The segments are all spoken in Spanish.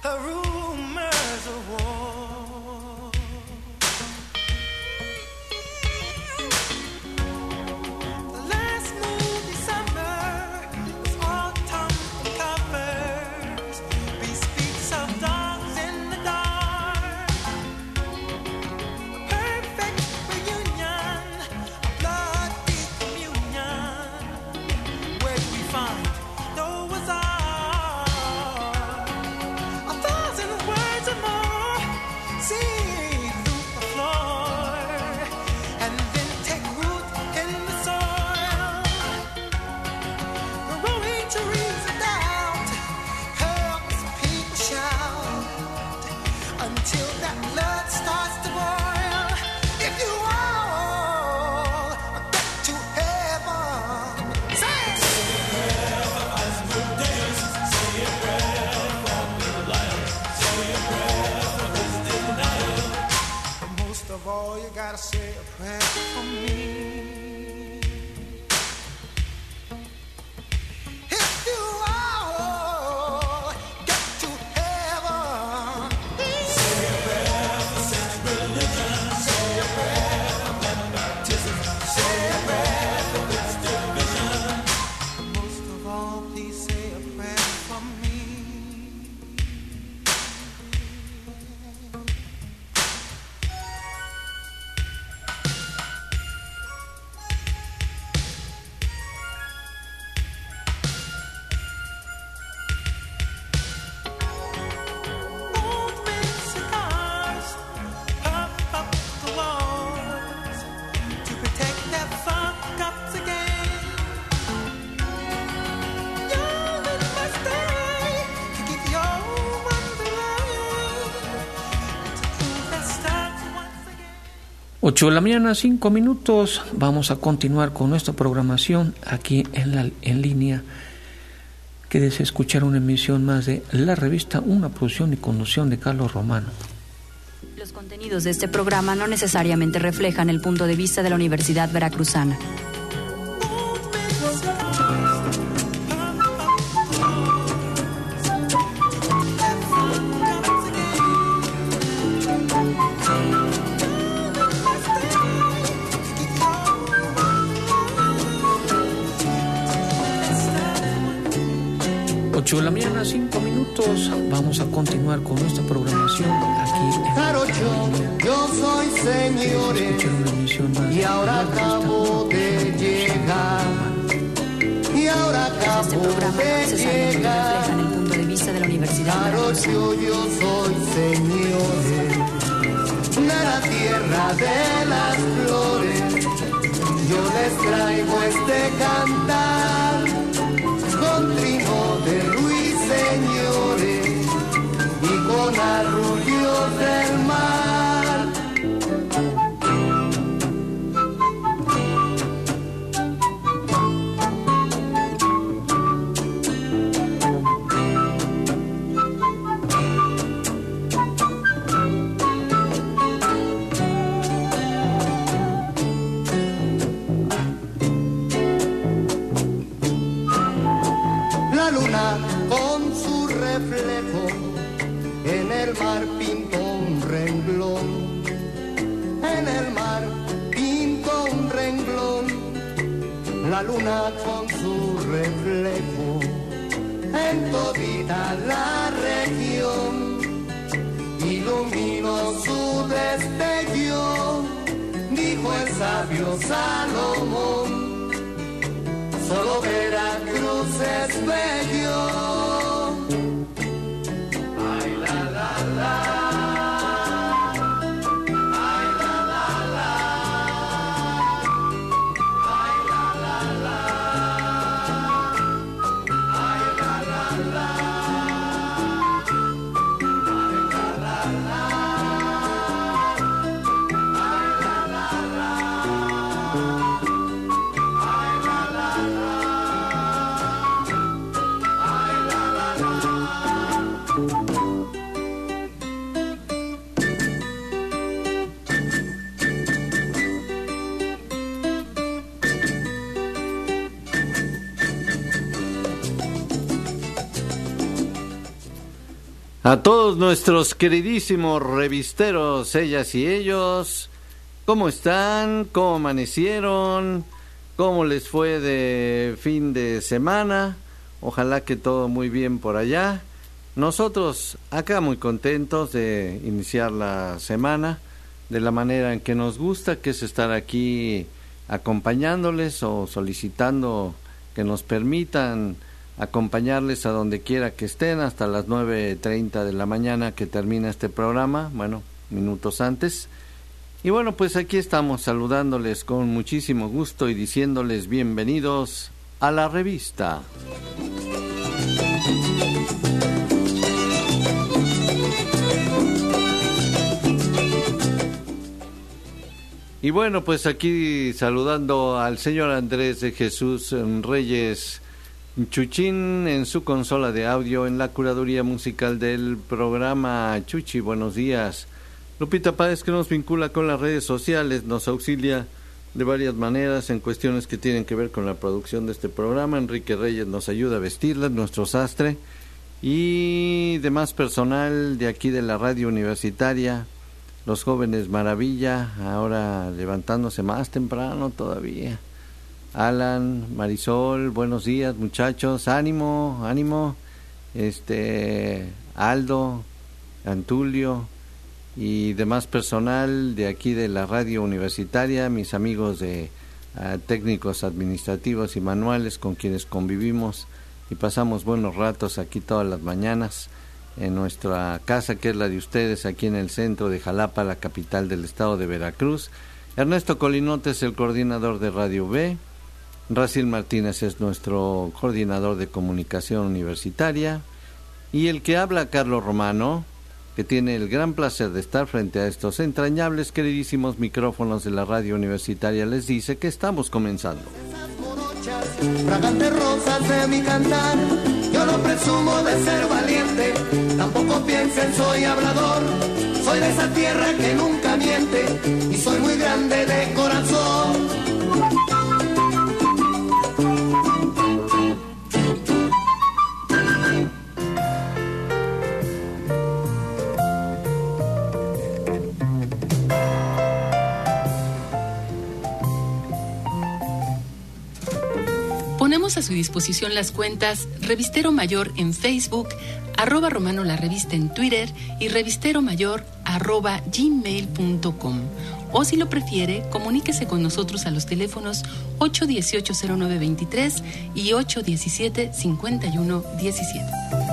rumors of war. Ocho de la mañana, 5 minutos. Vamos a continuar con nuestra programación aquí en línea. Quédese escuchar una emisión más de La Revista, una producción y conducción de Carlos Romano. Los contenidos de este programa no necesariamente reflejan el punto de vista de la Universidad Veracruzana. De la mañana, 5 minutos. Vamos a continuar con nuestra programación aquí en Jarocho, yo soy señores y ahora acabo de llegar. Y ahora acabo este programa de reflejan el punto de vista de la Universidad Jarocho, yo soy señores de la tierra de las flores. Yo les traigo este cantar con trino de ruiseñores y con arrullos del mar. La luna con su reflejo en el mar pintó un renglón. En el mar pintó un renglón. La luna con su reflejo en todita la región iluminó su destello. Dijo el sabio Salomón: solo Veracruz es bello. Ay, la, la, la. Ay, la, la, la. Ay, la, la, la. Ay, la, la, la. Ay, la, la, la. Ay, la, la, la. A todos nuestros queridísimos revisteros, ellas y ellos, ¿cómo están? ¿Cómo amanecieron? ¿Cómo les fue de fin de semana? Ojalá que todo muy bien por allá. Nosotros acá muy contentos de iniciar la semana de la manera en que nos gusta, que es estar aquí acompañándoles o solicitando que nos permitan acompañarles a donde quiera que estén hasta las 9:30 de la mañana que termina este programa, bueno, minutos antes. Y bueno, pues aquí estamos saludándoles con muchísimo gusto y diciéndoles bienvenidos a la revista. Y bueno, pues aquí saludando al señor Andrés de Jesús Reyes Chuchín en su consola de audio, en la curaduría musical del programa. Chuchi, buenos días. Lupita Páez, que nos vincula con las redes sociales, nos auxilia de varias maneras en cuestiones que tienen que ver con la producción de este programa. Enrique Reyes nos ayuda a vestirla, nuestro sastre, y demás personal de aquí de la radio universitaria, los jóvenes maravilla, ahora levantándose más temprano todavía. Alan, Marisol, buenos días muchachos, ánimo, ánimo. Aldo, Antulio y demás personal de aquí de la radio universitaria, mis amigos de técnicos administrativos y manuales con quienes convivimos y pasamos buenos ratos aquí todas las mañanas en nuestra casa, que es la de ustedes, aquí en el centro de Jalapa, la capital del estado de Veracruz. Ernesto Colinote es el coordinador de Radio B. Racil Martínez es nuestro coordinador de comunicación universitaria. Y el que habla, Carlos Romano, que tiene el gran placer de estar frente a estos entrañables, queridísimos micrófonos de la radio universitaria, les dice que estamos comenzando. Fragantes rosas de mi cantar, yo no presumo de ser valiente, tampoco piensen soy hablador, soy de esa tierra que nunca miente y soy muy grande de corazón. Ponemos a su disposición las cuentas Revistero Mayor en Facebook, @Romano la Revista en Twitter y Revistero Mayor @gmail.com. O si lo prefiere, comuníquese con nosotros a los teléfonos 818-0923 y 817-5117.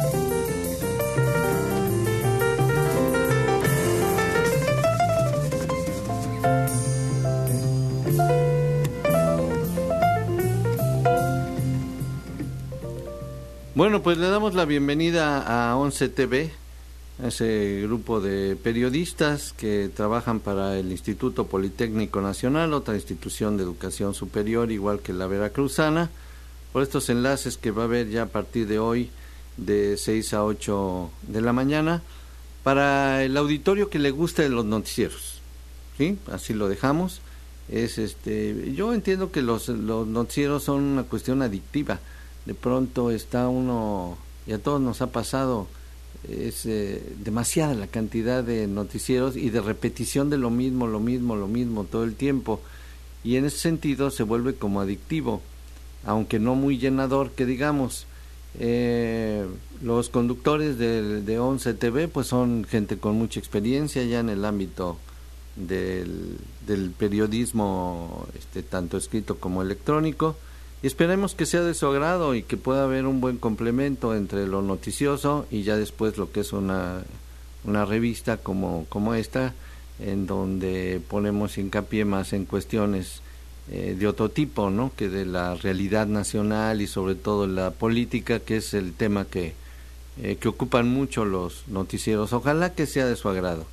Bueno, pues le damos la bienvenida a 11 TV, ese grupo de periodistas que trabajan para el Instituto Politécnico Nacional, otra institución de educación superior, igual que la veracruzana, por estos enlaces que va a haber ya a partir de hoy, de 6 a 8 de la mañana, para el auditorio que le gusta de los noticieros, ¿sí? Así lo dejamos. Yo entiendo que los noticieros son una cuestión adictiva. De pronto está uno, y a todos nos ha pasado, es demasiada la cantidad de noticieros y de repetición de lo mismo todo el tiempo, y en ese sentido se vuelve como adictivo, aunque no muy llenador que digamos. Los conductores de 11 TV pues son gente con mucha experiencia ya en el ámbito del periodismo, tanto escrito como electrónico. Y esperemos que sea de su agrado y que pueda haber un buen complemento entre lo noticioso y ya después lo que es una revista como esta, en donde ponemos hincapié más en cuestiones de otro tipo, ¿no? Que de la realidad nacional y sobre todo la política, que es el tema que ocupan mucho los noticieros. Ojalá que sea de su agrado.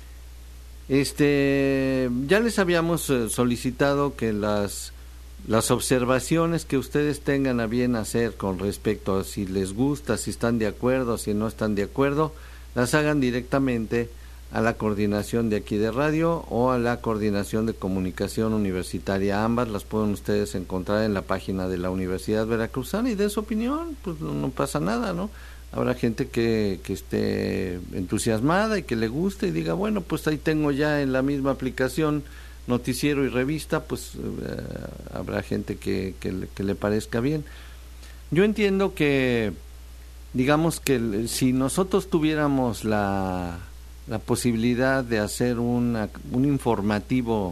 Ya les habíamos solicitado que las observaciones que ustedes tengan a bien hacer con respecto a si les gusta, si están de acuerdo, si no están de acuerdo, las hagan directamente a la coordinación de aquí de radio o a la coordinación de comunicación universitaria. Ambas las pueden ustedes encontrar en la página de la Universidad Veracruzana y de su opinión, pues no pasa nada, ¿no? habrá gente que esté entusiasmada y que le guste y diga, bueno, pues ahí tengo ya en la misma aplicación noticiero y revista, pues habrá gente que le parezca bien. Yo entiendo que, digamos que si nosotros tuviéramos la posibilidad de hacer un informativo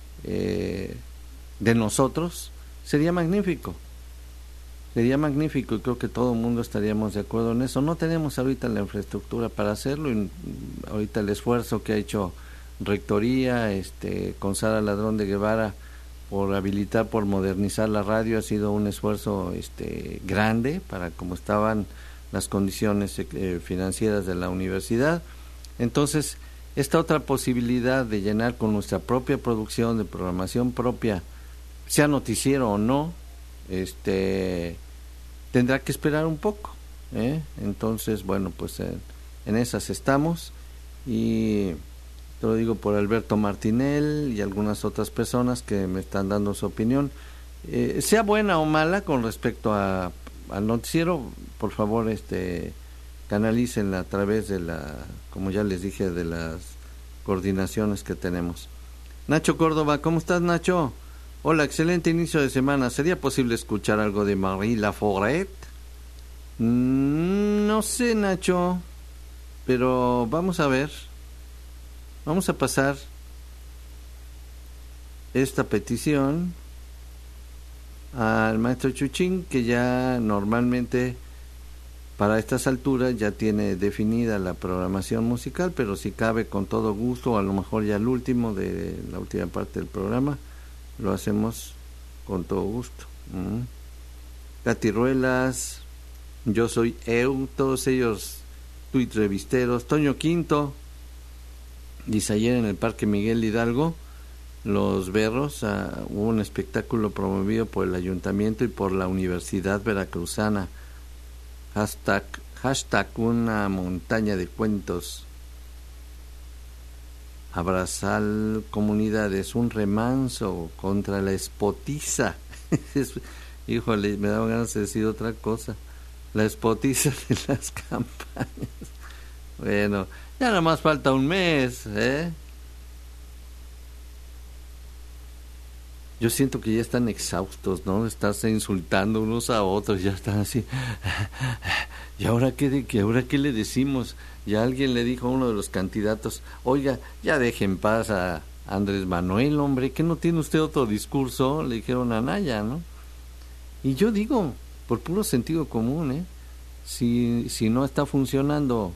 de nosotros, sería magnífico y creo que todo el mundo estaríamos de acuerdo en eso. No tenemos ahorita la infraestructura para hacerlo, y ahorita el esfuerzo que ha hecho Rectoría con Sara Ladrón de Guevara por habilitar, por modernizar la radio, ha sido un esfuerzo grande para cómo estaban las condiciones financieras de la universidad. Entonces, esta otra posibilidad de llenar con nuestra propia producción de programación propia, sea noticiero o no, tendrá que esperar un poco, Entonces, bueno, pues en esas estamos, y te lo digo por Alberto Martinel y algunas otras personas que me están dando su opinión, sea buena o mala con respecto al noticiero. Por favor, canalícenla a través de como ya les dije, de las coordinaciones que tenemos. Nacho Córdoba, ¿cómo estás, Nacho? Hola, excelente inicio de semana. ¿Sería posible escuchar algo de Marie Laforêt? No sé, Nacho, pero vamos a ver. Vamos a pasar esta petición al maestro Chuchín, que ya normalmente para estas alturas ya tiene definida la programación musical, pero si cabe, con todo gusto, a lo mejor ya el último de la última parte del programa, lo hacemos con todo gusto. Katy Ruelas, Yo Soy Eu, todos ellos tuit revisteros. Toño Quinto dice: ayer en el Parque Miguel Hidalgo, Los Berros, hubo un espectáculo promovido por el Ayuntamiento y por la Universidad Veracruzana. Hashtag una montaña de cuentos. Abrazar comunidades, un remanso contra la espotiza. Híjole, me daba ganas de decir otra cosa. La espotiza de las campañas. Bueno, ya nada más falta un mes, Yo siento que ya están exhaustos, ¿no? Estarse insultando unos a otros, ya están así. ¿Y ahora qué le decimos? Ya alguien le dijo a uno de los candidatos: oiga, ya deje en paz a Andrés Manuel, hombre, ¿que no tiene usted otro discurso? Le dijeron a Anaya, ¿no? Y yo digo, por puro sentido común, si no está funcionando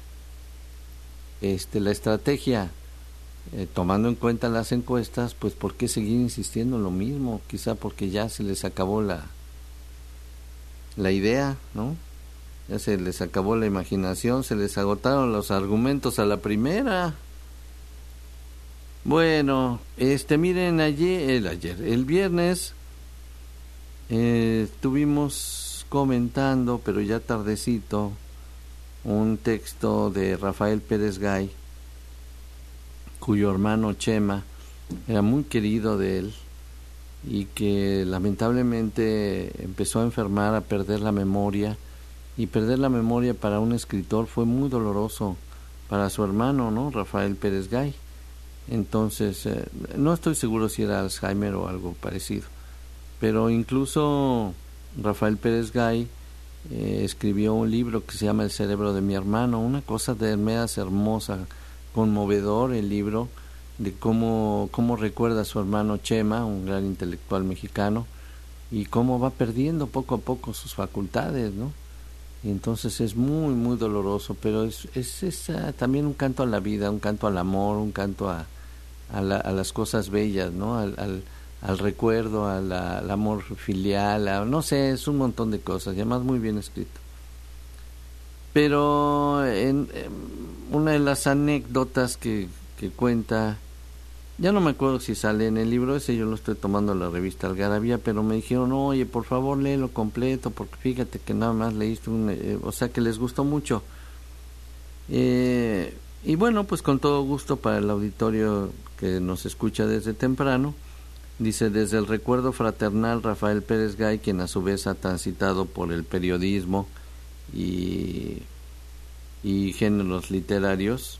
la estrategia, tomando en cuenta las encuestas, pues ¿por qué seguir insistiendo en lo mismo? Quizá porque ya se les acabó la idea, ¿no? Ya se les acabó la imaginación, se les agotaron los argumentos a la primera. Bueno, miren, el viernes estuvimos comentando, pero ya tardecito, un texto de Rafael Pérez Gay, cuyo hermano Chema era muy querido de él y que lamentablemente empezó a enfermar, a perder la memoria, y perder la memoria para un escritor fue muy doloroso para su hermano, ¿no? Rafael Pérez Gay. Entonces, no estoy seguro si era Alzheimer o algo parecido, pero incluso Rafael Pérez Gay escribió un libro que se llama El cerebro de mi hermano, una cosa de veras hermosa, conmovedor el libro, de cómo recuerda a su hermano Chema, un gran intelectual mexicano, y cómo va perdiendo poco a poco sus facultades, ¿no? Y entonces es muy, muy doloroso, pero es también un canto a la vida, un canto al amor, un canto a las cosas bellas, ¿no? Al recuerdo, al amor filial, no sé, es un montón de cosas, y además muy bien escrito. Pero en una de las anécdotas que cuenta, ya no me acuerdo si sale en el libro ese, yo lo estoy tomando en la revista Algarabía, pero me dijeron: oye, por favor léelo completo, porque fíjate que nada más leíste o sea que les gustó mucho. Y bueno, pues con todo gusto para el auditorio que nos escucha desde temprano. Dice: desde el recuerdo fraternal, Rafael Pérez Gay, quien a su vez ha transitado por el periodismo y géneros literarios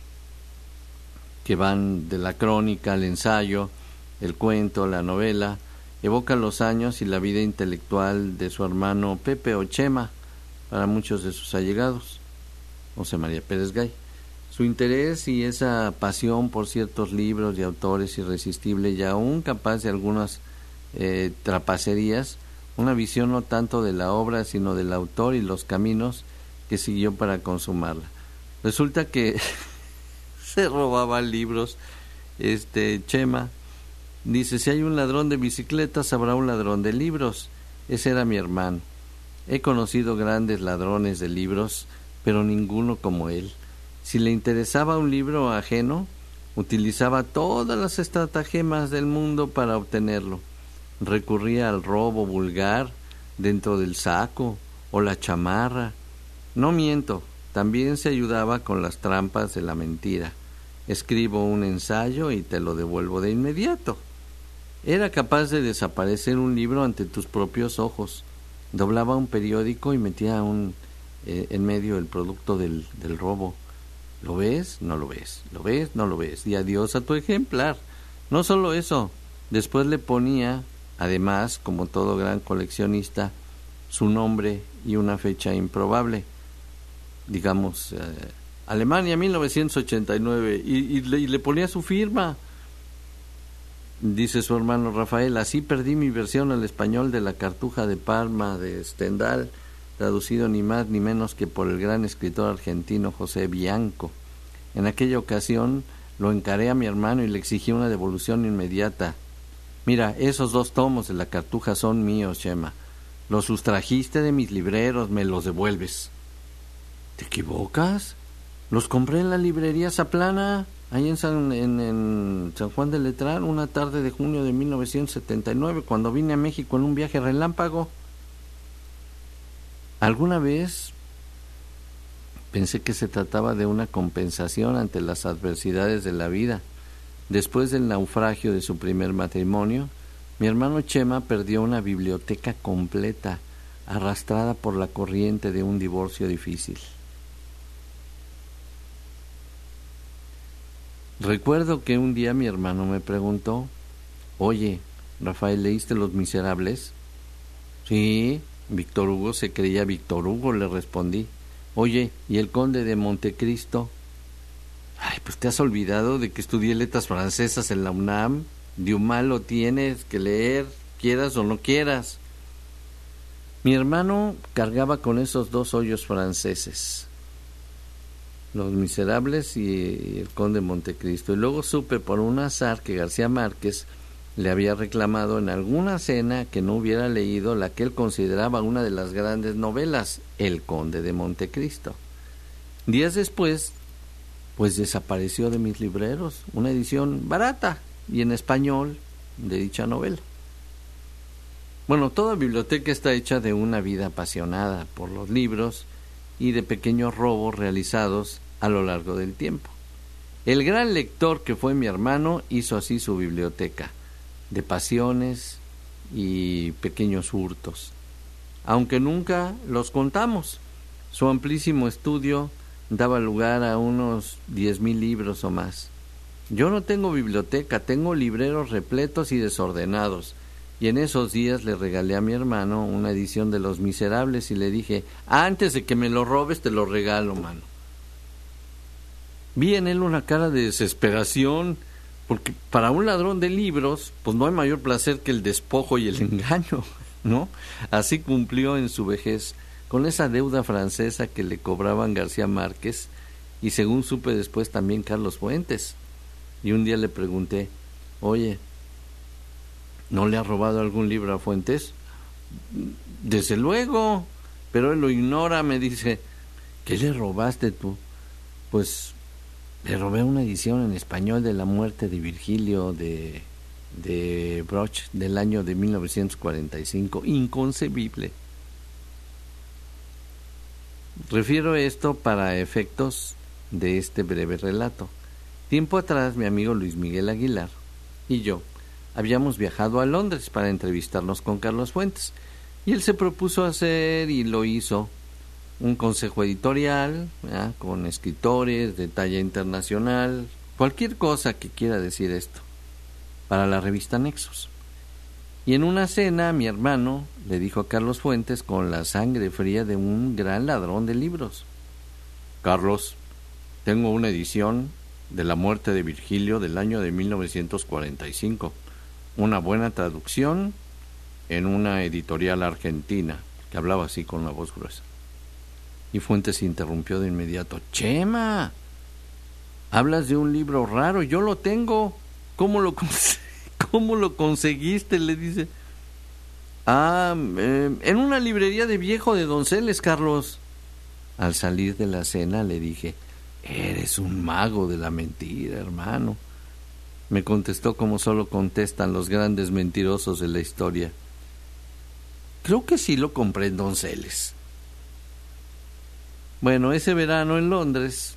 que van de la crónica al ensayo, el cuento, la novela. Evoca los años y la vida intelectual de su hermano Pepe o Chema para muchos de sus allegados, José María Pérez Gay. Su interés y esa pasión por ciertos libros y autores irresistible y aún capaz de algunas trapacerías, una visión no tanto de la obra sino del autor y los caminos que siguió para consumarla. Resulta que se robaba libros, Chema. Dice, si hay un ladrón de bicicletas, habrá un ladrón de libros. Ese era mi hermano. He conocido grandes ladrones de libros, pero ninguno como él. Si le interesaba un libro ajeno, utilizaba todas las estratagemas del mundo para obtenerlo. Recurría al robo vulgar dentro del saco o la chamarra. No miento, también se ayudaba con las trampas de la mentira. Escribo un ensayo y te lo devuelvo de inmediato. Era capaz de desaparecer un libro ante tus propios ojos. Doblaba un periódico y metía en medio el producto del robo. ¿Lo ves? No lo ves. ¿Lo ves? No lo ves. Y adiós a tu ejemplar. No solo eso, después le ponía, además, como todo gran coleccionista, su nombre y una fecha improbable. Digamos, Alemania 1989, y le ponía su firma. Dice su hermano Rafael, así perdí mi versión al español de La Cartuja de Parma de Stendhal, traducido ni más ni menos que por el gran escritor argentino José Bianco. En aquella ocasión lo encaré a mi hermano y le exigí una devolución inmediata. Mira, esos 2 tomos de La Cartuja son míos, Chema. Los sustrajiste de mis libreros, me los devuelves. ¿Te equivocas? Los compré en la librería Zaplana, ahí en San Juan de Letrán, una tarde de junio de 1979, cuando vine a México en un viaje relámpago. Alguna vez pensé que se trataba de una compensación ante las adversidades de la vida. Después del naufragio de su primer matrimonio, mi hermano Chema perdió una biblioteca completa, arrastrada por la corriente de un divorcio difícil. Recuerdo que un día mi hermano me preguntó, oye, Rafael, ¿leíste Los Miserables? Sí, Víctor Hugo se creía Víctor Hugo, le respondí. Oye, ¿y el Conde de Montecristo? Ay, pues te has olvidado de que estudié letras francesas en la UNAM. Dumas lo tienes que leer, quieras o no quieras. Mi hermano cargaba con esos 2 hoyos franceses, Los Miserables y el Conde de Montecristo. Y luego supe por un azar que García Márquez le había reclamado en alguna cena que no hubiera leído la que él consideraba una de las grandes novelas, El Conde de Montecristo. Días después, pues desapareció de mis libreros una edición barata y en español de dicha novela. Bueno, toda biblioteca está hecha de una vida apasionada por los libros y de pequeños robos realizados a lo largo del tiempo. El gran lector que fue mi hermano hizo así su biblioteca, de pasiones y pequeños hurtos. Aunque nunca los contamos, su amplísimo estudio daba lugar a unos 10,000 libros o más. Yo no tengo biblioteca, tengo libreros repletos y desordenados. Y en esos días le regalé a mi hermano una edición de Los Miserables y le dije, antes de que me lo robes te lo regalo, mano. Vi en él una cara de desesperación, porque para un ladrón de libros, pues no hay mayor placer que el despojo y el engaño, ¿no? Así cumplió en su vejez con esa deuda francesa que le cobraban García Márquez y según supe después también Carlos Fuentes. Y un día le pregunté, oye, ¿no le ha robado algún libro a Fuentes? Desde luego, pero él lo ignora, me dice. ¿Qué le robaste tú? Pues le robé una edición en español de La muerte de Virgilio de Broch del año de 1945. Inconcebible. Refiero esto para efectos de este breve relato. Tiempo atrás, mi amigo Luis Miguel Aguilar y yo habíamos viajado a Londres para entrevistarnos con Carlos Fuentes, y él se propuso hacer, y lo hizo, un consejo editorial, ¿verdad?, con escritores de talla internacional, cualquier cosa que quiera decir esto, para la revista Nexos. Y en una cena mi hermano le dijo a Carlos Fuentes con la sangre fría de un gran ladrón de libros: Carlos, tengo una edición de La muerte de Virgilio del año de 1945, una buena traducción en una editorial argentina, que hablaba así con la voz gruesa. Y Fuentes interrumpió de inmediato: Chema, hablas de un libro raro, yo lo tengo. ¿Cómo lo conseguiste?, le dice. En una librería de viejo de Donceles, Carlos. Al salir de la cena le dije: eres un mago de la mentira, hermano. Me contestó como solo contestan los grandes mentirosos de la historia: creo que sí lo compré en Donceles. Bueno, ese verano en Londres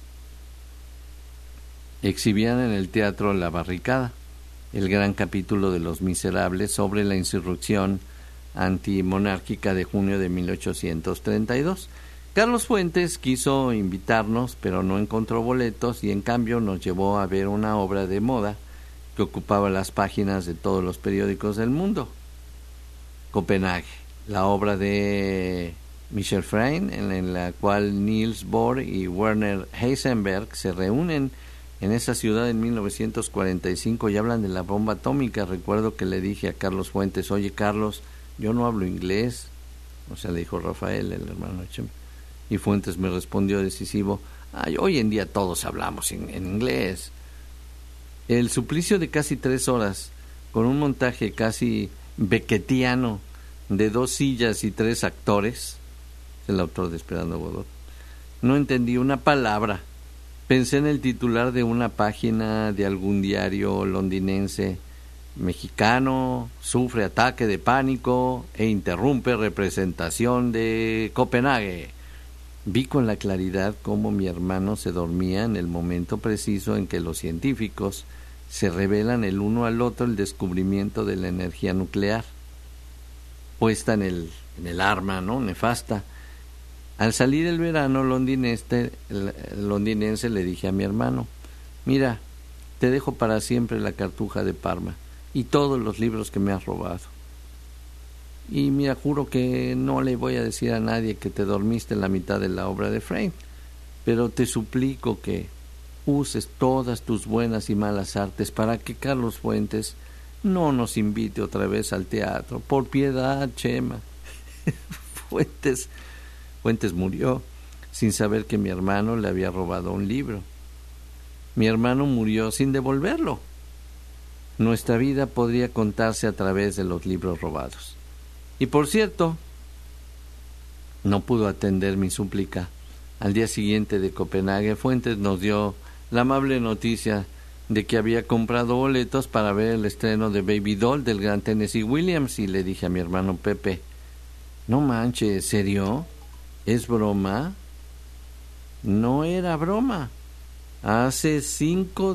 exhibían en el teatro La Barricada el gran capítulo de Los Miserables sobre la insurrección antimonárquica de junio de 1832. Carlos Fuentes quiso invitarnos, pero no encontró boletos y en cambio nos llevó a ver una obra de moda que ocupaba las páginas de todos los periódicos del mundo: Copenhague, la obra de Michel Frein, en la cual Niels Bohr y Werner Heisenberg se reúnen en esa ciudad en 1945 y hablan de la bomba atómica. Recuerdo que le dije a Carlos Fuentes: oye, Carlos, yo no hablo inglés. O sea, le dijo Rafael, el hermano de Chema. Y Fuentes me respondió decisivo: hoy en día todos hablamos en inglés. El suplicio de casi 3 horas, con un montaje casi beckettiano de 2 sillas y 3 actores, el autor de Esperando Godot. No entendí una palabra. Pensé en el titular de una página de algún diario londinense: mexicano sufre ataque de pánico e interrumpe representación de Copenhague. Vi con la claridad cómo mi hermano se dormía en el momento preciso en que los científicos se revelan el uno al otro el descubrimiento de la energía nuclear puesta en el arma, ¿no?, nefasta. Al salir el verano londinense le dije a mi hermano: mira, te dejo para siempre la Cartuja de Parma y todos los libros que me has robado. Y mira, juro que no le voy a decir a nadie que te dormiste en la mitad de la obra de Frein, pero te suplico que uses todas tus buenas y malas artes para que Carlos Fuentes no nos invite otra vez al teatro. Por piedad, Chema. Fuentes murió sin saber que mi hermano le había robado un libro. Mi hermano murió sin devolverlo. Nuestra vida podría contarse a través de los libros robados. Y por cierto, no pudo atender mi súplica. Al día siguiente de Copenhague, Fuentes nos dio la amable noticia de que había comprado boletos para ver el estreno de Baby Doll del gran Tennessee Williams. Y le dije a mi hermano Pepe: no manches, ¿serio? ¿Es broma? No era broma. Hace 5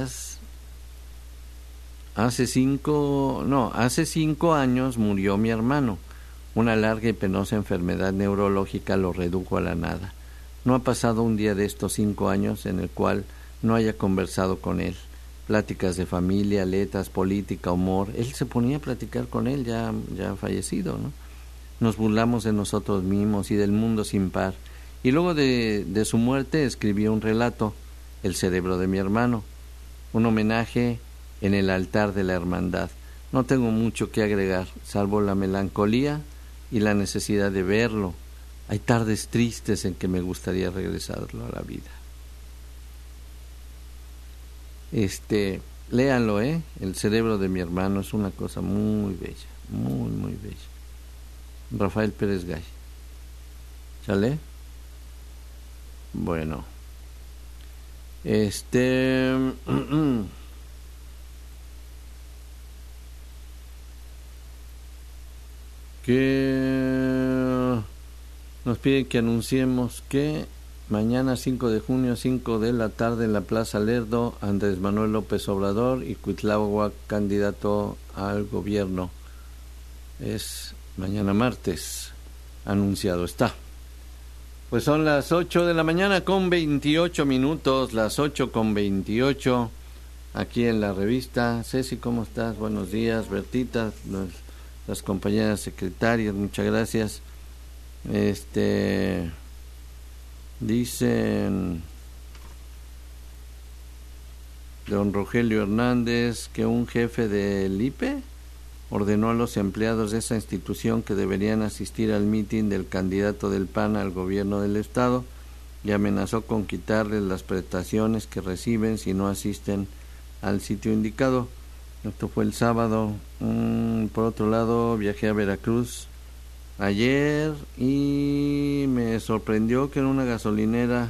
años murió mi hermano. Una larga y penosa enfermedad neurológica lo redujo a la nada. No ha pasado un día de estos 5 años en el cual no haya conversado con él. Pláticas de familia, letras, política, humor. Él se ponía a platicar con él, ya fallecido, ¿no? Nos burlamos de nosotros mismos y del mundo sin par. Y luego de su muerte escribió un relato, El cerebro de mi hermano, un homenaje en el altar de la hermandad. No tengo mucho que agregar, salvo la melancolía y la necesidad de verlo. Hay tardes tristes en que me gustaría regresarlo a la vida. Léanlo, El cerebro de mi hermano es una cosa muy bella, muy, muy bella. Rafael Pérez Gay. ¿Sale? Bueno. Que nos piden que anunciemos que mañana 5 de junio, 5 de la tarde en la Plaza Lerdo, Andrés Manuel López Obrador y Cuitláhuac, candidato al gobierno. Es mañana martes, anunciado está. Pues son las 8 de la mañana con 28 minutos, las 8 con 28, aquí en la revista. Ceci, ¿cómo estás? Buenos días. Bertita, las compañeras secretarias, muchas gracias. Dicen don Rogelio Hernández que un jefe del IPE ordenó a los empleados de esa institución que deberían asistir al mitin del candidato del PAN al gobierno del estado y amenazó con quitarles las prestaciones que reciben si no asisten al sitio indicado. Esto fue el sábado. Por otro lado, viajé a Veracruz ayer y me sorprendió que en una gasolinera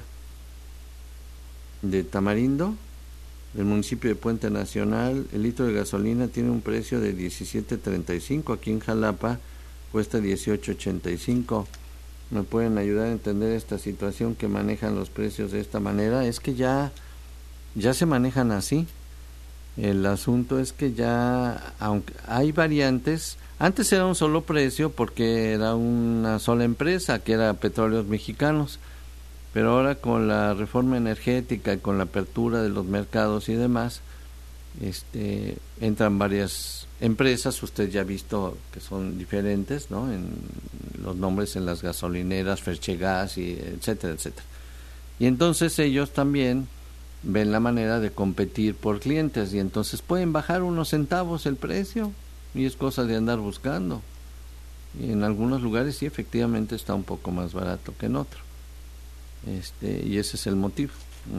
de Tamarindo, del municipio de Puente Nacional, el litro de gasolina tiene un precio de 17.35, aquí en Jalapa cuesta 18.85. ¿Me pueden ayudar a entender esta situación que manejan los precios de esta manera? Es que ya se manejan así. El asunto es que ya, aunque hay variantes, antes era un solo precio porque era una sola empresa, que era Petróleos Mexicanos. Pero ahora con la reforma energética y con la apertura de los mercados y demás, entran varias empresas. Usted ya ha visto que son diferentes, ¿no? En los nombres en las gasolineras, Ferchegas y etcétera, etcétera. Y entonces ellos también ven la manera de competir por clientes y entonces pueden bajar unos centavos el precio y es cosa de andar buscando. Y en algunos lugares sí, efectivamente está un poco más barato que en otro. Y ese es el motivo.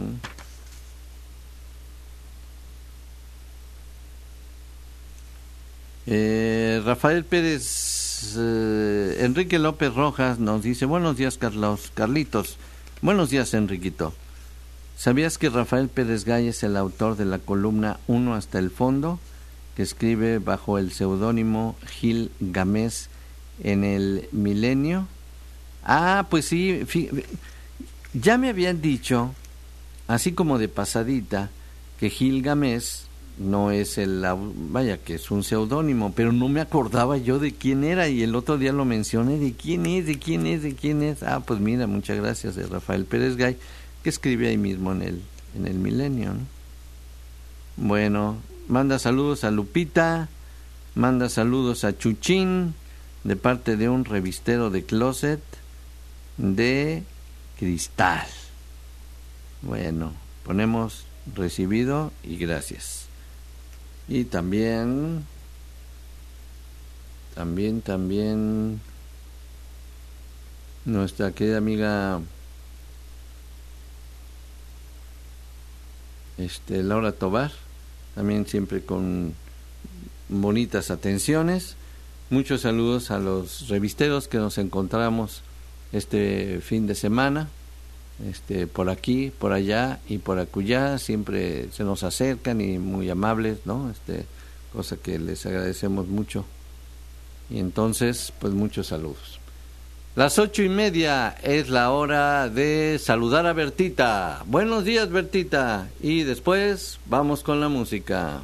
Rafael Pérez, Enrique López Rojas nos dice: buenos días, Carlitos. Buenos días, Enriquito. ¿Sabías que Rafael Pérez Gay es el autor de la columna Uno hasta el fondo, que escribe bajo el seudónimo Gil Gamés en El Milenio? Pues sí, ya me habían dicho, así como de pasadita, que Gil Gamés no es vaya, que es un seudónimo, pero no me acordaba yo de quién era, y el otro día lo mencioné, de quién es. Pues mira, muchas gracias, de Rafael Pérez Gay, que escribe ahí mismo en el Milenio, ¿no? Bueno, manda saludos a Lupita, manda saludos a Chuchín, de parte de un revistero de closet de cristal. Bueno, ponemos recibido y gracias. Y también nuestra querida amiga Laura Tobar, también siempre con bonitas atenciones. Muchos saludos a los revisteros que nos encontramos este fin de semana, por aquí, por allá y por acullá. Siempre se nos acercan y muy amables, ¿no? Cosa que les agradecemos mucho. Y entonces, pues muchos saludos. Las 8:30 es la hora de saludar a Bertita. Buenos días, Bertita. Y después vamos con la música.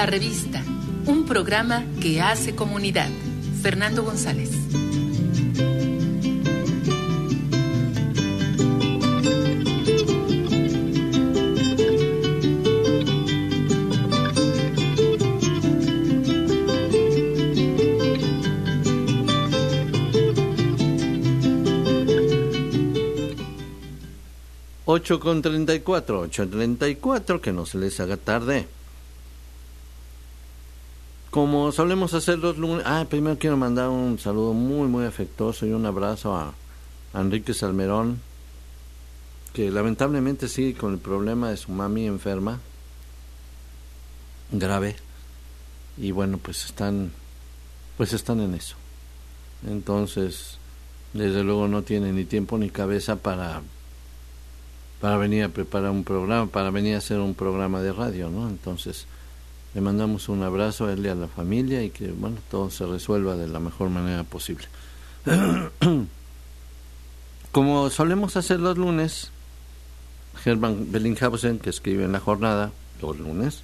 La Revista, un programa que hace comunidad. Fernando González. Ocho con 34, que no se les haga tarde. Como solemos hacer los lunes... primero quiero mandar un saludo muy, muy afectuoso y un abrazo a Enrique Salmerón, que lamentablemente sigue con el problema de su mami enferma, grave, y bueno, pues están en eso. Entonces, desde luego no tiene ni tiempo ni cabeza para venir a preparar un programa, para venir a hacer un programa de radio, ¿no? Entonces, le mandamos un abrazo a él y a la familia y que, bueno, todo se resuelva de la mejor manera posible. Como solemos hacer los lunes, Hermann Bellinghausen, que escribe en La Jornada los lunes,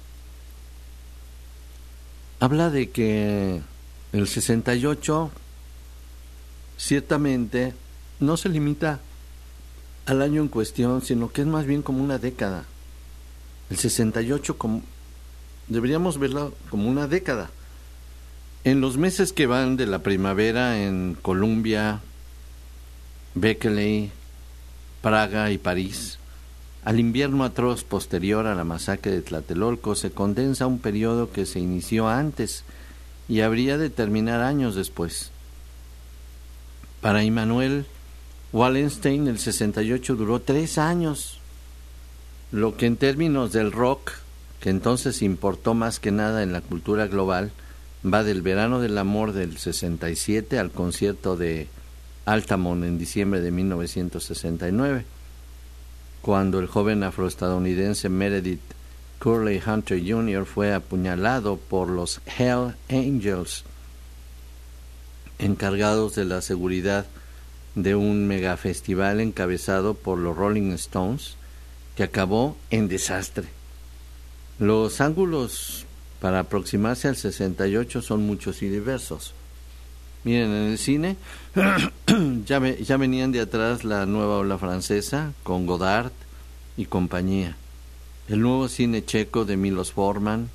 habla de que el 68 ciertamente no se limita al año en cuestión, sino que es más bien como una década. El 68 deberíamos verlo como una década. En los meses que van de la primavera en Colombia, Berkeley, Praga y París, al invierno atroz posterior a la masacre de Tlatelolco, se condensa un periodo que se inició antes y habría de terminar años después. Para Immanuel Wallenstein, el 68 duró 3 años, lo que en términos del rock, que entonces importó más que nada en la cultura global, va del verano del amor del 67 al concierto de Altamont en diciembre de 1969, cuando el joven afroestadounidense Meredith Curley Hunter Jr. fue apuñalado por los Hell Angels, encargados de la seguridad de un megafestival encabezado por los Rolling Stones, que acabó en desastre. Los ángulos para aproximarse al 68 son muchos y diversos. Miren, en el cine ya venían de atrás la nueva ola francesa con Godard y compañía, el nuevo cine checo de Milos Forman,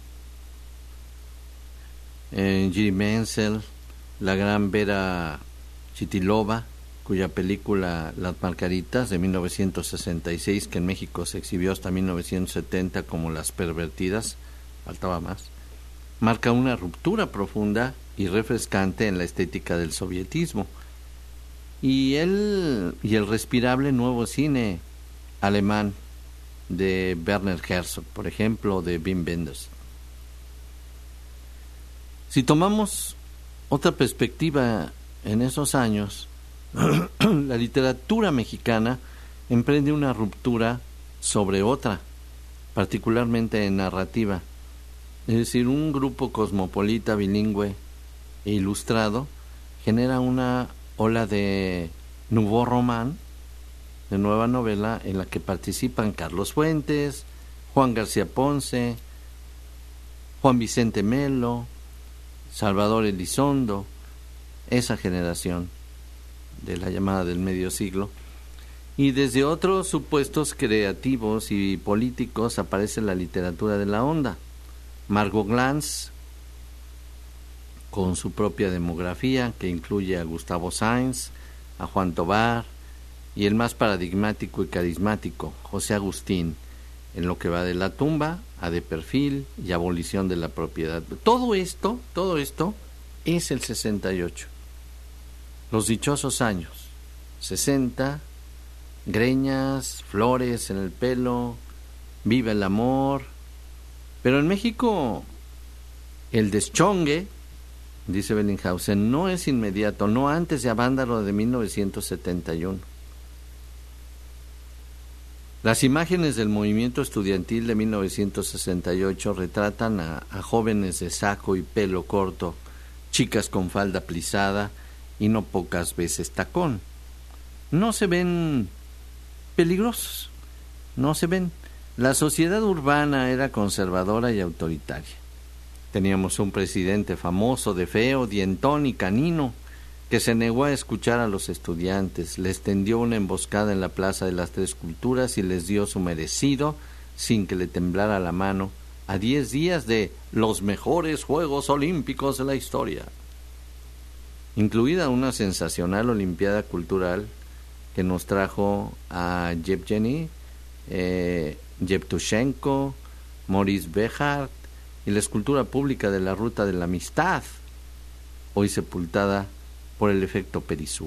Jiří Menzel, la gran Vera Chytilova, cuya película Las Margaritas de 1966, que en México se exhibió hasta 1970 como Las Pervertidas, faltaba más, marca una ruptura profunda y refrescante en la estética del sovietismo, y el respirable nuevo cine alemán de Werner Herzog, por ejemplo, de Wim Wenders. Si tomamos otra perspectiva en esos años, la literatura mexicana emprende una ruptura sobre otra, particularmente en narrativa. Es decir, un grupo cosmopolita, bilingüe e ilustrado genera una ola de nouveau roman, de nueva novela, en la que participan Carlos Fuentes, Juan García Ponce, Juan Vicente Melo, Salvador Elizondo, esa generación de la llamada del medio siglo. Y desde otros supuestos creativos y políticos aparece la literatura de la onda. Margot Glantz, con su propia demografía, que incluye a Gustavo Sáenz, a Juan Tobar, y el más paradigmático y carismático, José Agustín, en Lo que va de la tumba a De perfil y Abolición de la propiedad. Todo esto es el 68. Los dichosos años 60, greñas, flores en el pelo, viva el amor. Pero en México el deschongue, dice Bellinghausen, no es inmediato, no antes de Avándaro de 1971. Las imágenes del movimiento estudiantil de 1968 retratan a jóvenes de saco y pelo corto, chicas con falda plisada y no pocas veces tacón. No se ven peligrosos, no se ven. La sociedad urbana era conservadora y autoritaria. Teníamos un presidente famoso, de feo, dientón y canino, que se negó a escuchar a los estudiantes, les tendió una emboscada en la Plaza de las Tres Culturas y les dio su merecido, sin que le temblara la mano, a 10 días de los mejores Juegos Olímpicos de la historia, incluida una sensacional Olimpiada Cultural que nos trajo a Yevgeny Yevtushenko, Maurice Béjart y la escultura pública de la Ruta de la Amistad, hoy sepultada por el efecto Perisur.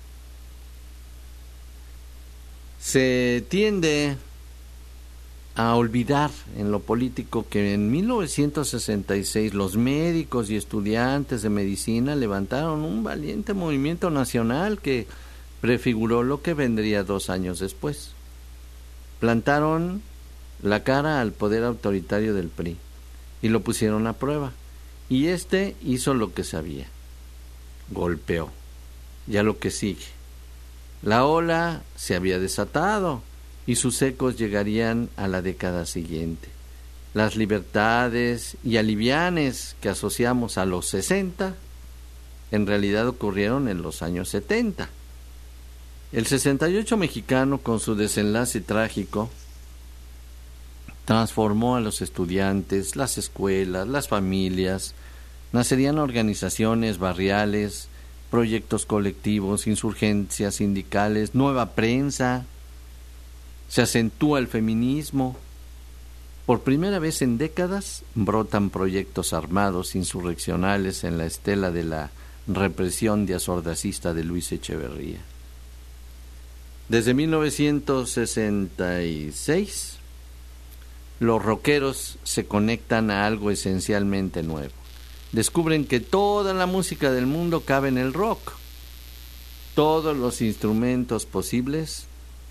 Se tiende a olvidar en lo político que en 1966 los médicos y estudiantes de medicina levantaron un valiente movimiento nacional que prefiguró lo que vendría 2 años después. Plantaron la cara al poder autoritario del PRI y lo pusieron a prueba, y hizo lo que sabía, golpeó. Ya lo que sigue, la ola se había desatado y sus ecos llegarían a la década siguiente. Las libertades y alivianes que asociamos a los 60 en realidad ocurrieron en los años 70. El 68 mexicano, con su desenlace trágico, transformó a los estudiantes, las escuelas, las familias. Nacerían organizaciones barriales, proyectos colectivos, insurgencias sindicales, nueva prensa. Se acentúa el feminismo. Por primera vez en décadas brotan proyectos armados insurreccionales en la estela de la represión diazordacista de Luis Echeverría. Desde 1966, los rockeros se conectan a algo esencialmente nuevo. Descubren que toda la música del mundo cabe en el rock. Todos los instrumentos posibles.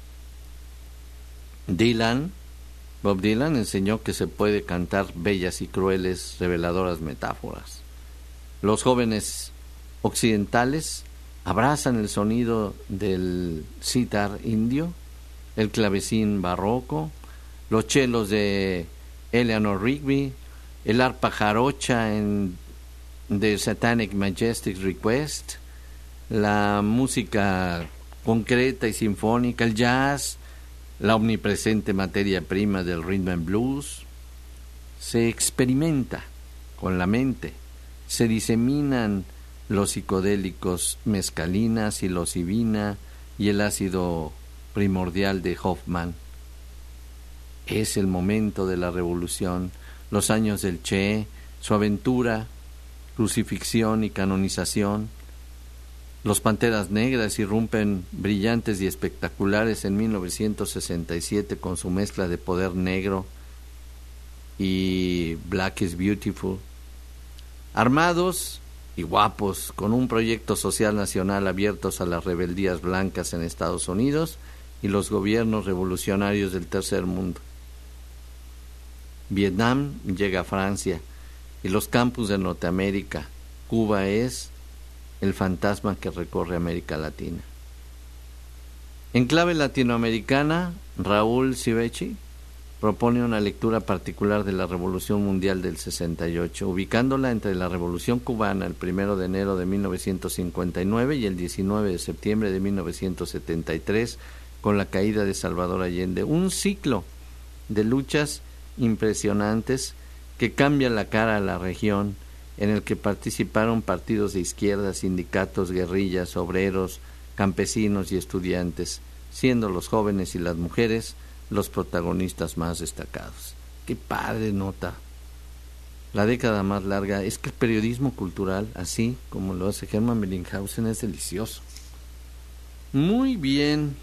Bob Dylan enseñó que se puede cantar bellas y crueles, reveladoras metáforas. Los jóvenes occidentales abrazan el sonido del sitar indio, el clavecín barroco, los chelos de Eleanor Rigby, el arpa jarocha de Satanic Majestic Request, la música concreta y sinfónica, el jazz, la omnipresente materia prima del rhythm and blues. Se experimenta con la mente, se diseminan los psicodélicos mescalina, psilocibina y el ácido primordial de Hoffman. Es el momento de la revolución, los años del Che, su aventura, crucifixión y canonización. Los Panteras Negras irrumpen brillantes y espectaculares en 1967 con su mezcla de poder negro y Black is Beautiful. Armados y guapos, con un proyecto social nacional abiertos a las rebeldías blancas en Estados Unidos y los gobiernos revolucionarios del tercer mundo. Vietnam llega a Francia y los campus de Norteamérica. Cuba es el fantasma que recorre América Latina. En clave latinoamericana, Raúl Civechi propone una lectura particular de la Revolución Mundial del 68, ubicándola entre la Revolución Cubana, el 1 de enero de 1959 y el 19 de septiembre de 1973, con la caída de Salvador Allende. Un ciclo de luchas impresionantes que cambia la cara a la región, en el que participaron partidos de izquierda, sindicatos, guerrillas, obreros, campesinos y estudiantes, siendo los jóvenes y las mujeres los protagonistas más destacados. ¡Qué padre nota! La década más larga. Es que el periodismo cultural, así como lo hace Hermann Bellinghausen, es delicioso. Muy bien.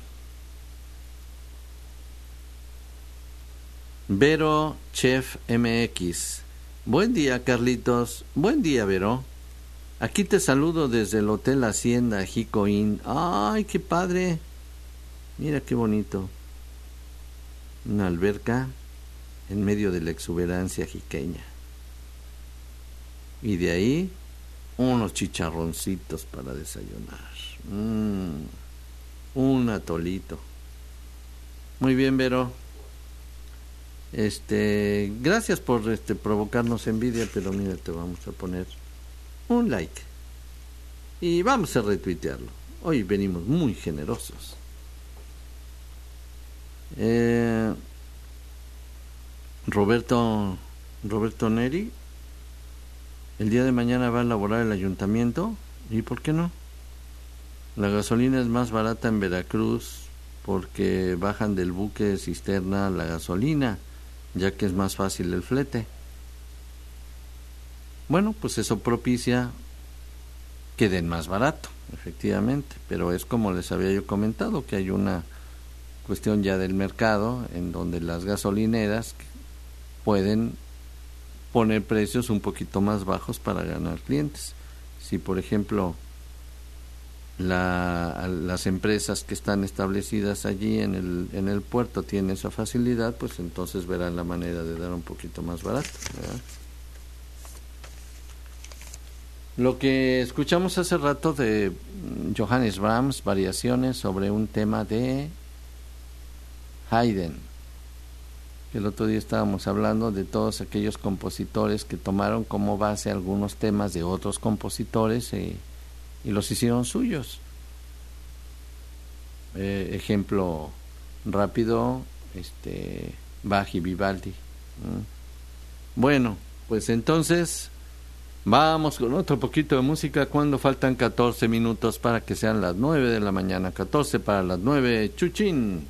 Vero Chef MX. Buen día, Carlitos. Buen día, Vero. Aquí te saludo desde el Hotel Hacienda Jico Inn. ¡Ay, qué padre! Mira qué bonito. Una alberca en medio de la exuberancia jiqueña. Y de ahí, unos chicharroncitos para desayunar. Un atolito. Muy bien, Vero. Gracias por provocarnos envidia, pero mira, te vamos a poner un like y vamos a retuitearlo. Hoy venimos muy generosos. Roberto Neri, el día de mañana va a elaborar el ayuntamiento. ¿Y por qué no? La gasolina es más barata en Veracruz porque bajan del buque cisterna la gasolina, ya que es más fácil el flete. Bueno, pues eso propicia que den más barato, efectivamente, pero es como les había yo comentado, que hay una cuestión ya del mercado en donde las gasolineras pueden poner precios un poquito más bajos para ganar clientes. Si por ejemplo las empresas que están establecidas allí en el puerto tienen esa facilidad, pues entonces verán la manera de dar un poquito más barato, ¿verdad? Lo que escuchamos hace rato de Johannes Brahms, variaciones sobre un tema de Haydn. El otro día estábamos hablando de todos aquellos compositores que tomaron como base algunos temas de otros compositores y los hicieron suyos. Ejemplo rápido, Bach y Vivaldi. Bueno, pues entonces vamos con otro poquito de música cuando faltan 14 minutos para que sean las 9 de la mañana. 14 para las 9, chuchín.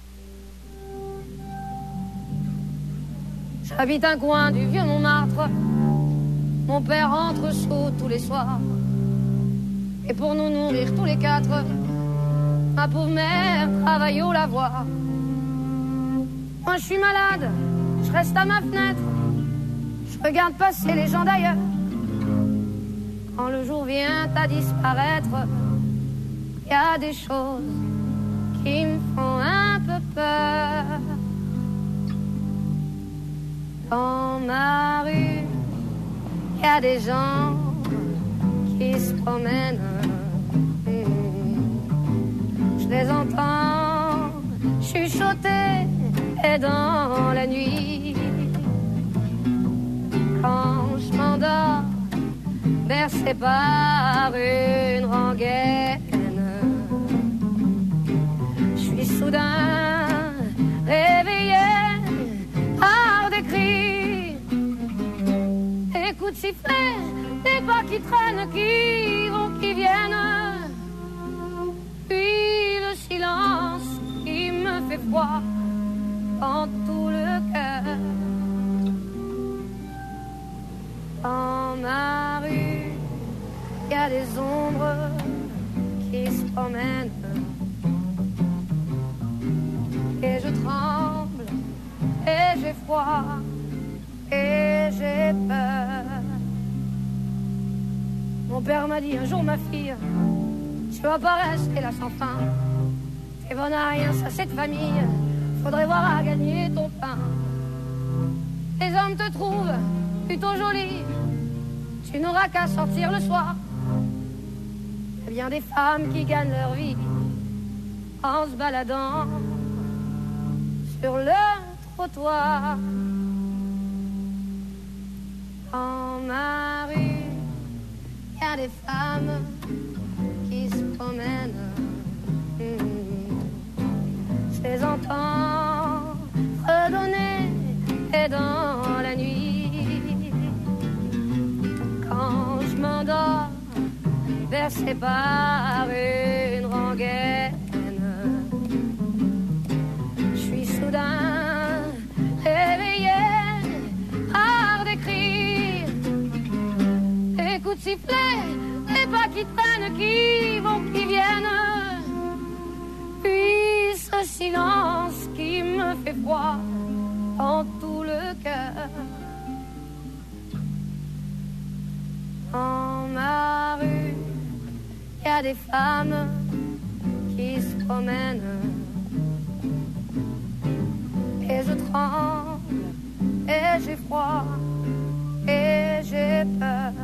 J'habite un coin du vieux Montmartre. Mon père rentre chaud tous les soirs. Et pour nous nourrir tous les quatre, ma pauvre mère travaille au lavoir. Moi je suis malade, je reste à ma fenêtre. Je regarde passer les gens d'ailleurs. Quand le jour vient à disparaître, il y a des choses qui me font un peu peur. Dans ma rue, il y a des gens qui se promènent. Je les entends chuchoter et dans la nuit. Quand je m'endors, bercé par une rengaine, je suis soudain réveillé par des cris, des coups de sifflet, des pas qui traînent, qui vont, qui viennent, puis le silence qui me fait froid dans tout le cœur. Dans ma rue, il y a des ombres qui se promènent et je tremble et j'ai froid et j'ai peur. Mon père m'a dit un jour, ma fille, tu vas pas rester là sans fin. T'es bonne à rien, ça c'est de famille, faudrait voir à gagner ton pain. Les hommes te trouvent plutôt jolie, tu n'auras qu'à sortir le soir. Il y a bien des femmes qui gagnent leur vie en se baladant sur le trottoir. Dans ma rue, il y a des femmes qui se promènent. Je les entends redonner et dans la nuit. Quand je m'endors, bercé par une rengaine, je suis soudain réveillé par des cris, des coups de sifflet, des pas qui traînent, qui vont, qui viennent, puis ce silence qui me fait froid dans tout le cœur. Dans ma rue, il y a des femmes qui se promènent et je tremble et j'ai froid et j'ai peur.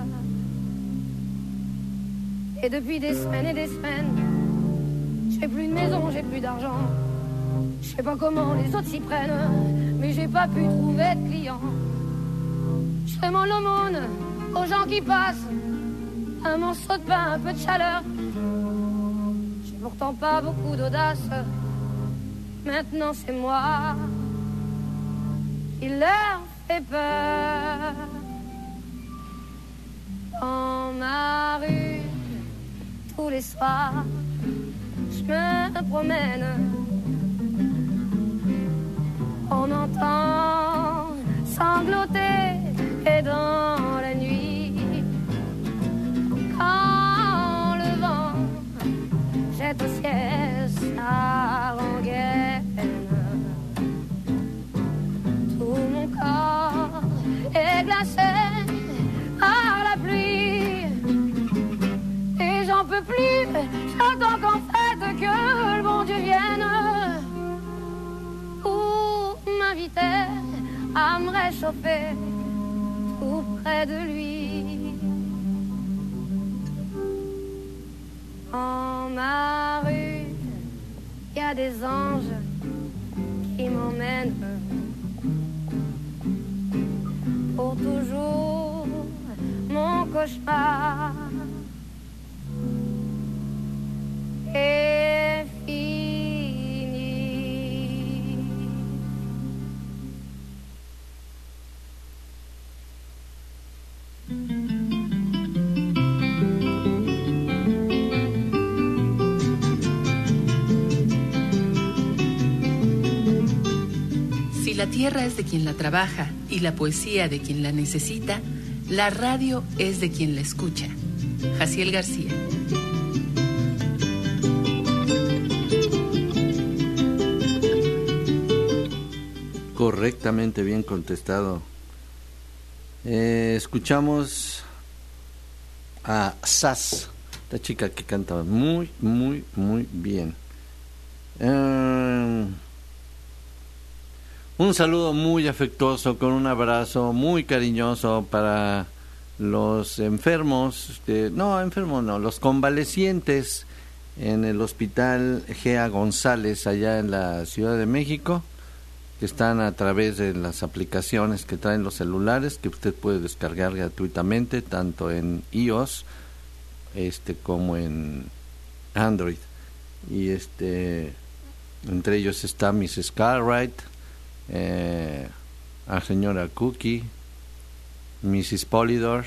Et depuis des semaines, j'ai plus de maison, j'ai plus d'argent. Je sais pas comment les autres s'y prennent, mais j'ai pas pu trouver de clients. Je fais mon aumône aux gens qui passent, un morceau de pain, un peu de chaleur. J'ai pourtant pas beaucoup d'audace, maintenant c'est moi qui leur fait peur. Dans ma rue, tous les soirs, je me promène. On entend sangloter et dans la nuit, quand le vent jette au ciel sa rengaine, tout mon corps est glacé par la pluie et j'en peux plus. J'attends qu'en fait que le bon Dieu vienne pour m'inviter à me réchauffer tout près de lui. En ma rue, il y a des anges qui m'emmènent pour toujours mon cauchemar est fini. Si la tierra es de quien la trabaja y la poesía de quien la necesita, la radio es de quien la escucha. Jaciel García. Correctamente bien contestado. Escuchamos a Sass, la chica que canta muy, muy, muy bien. Un saludo muy afectuoso, con un abrazo muy cariñoso para los enfermos, los convalecientes en el Hospital Gea González, allá en la Ciudad de México, que están a través de las aplicaciones que traen los celulares, que usted puede descargar gratuitamente, tanto en iOS como en Android. Y entre ellos está Mrs. Cartwright, a señora Cookie, Mrs. Polydor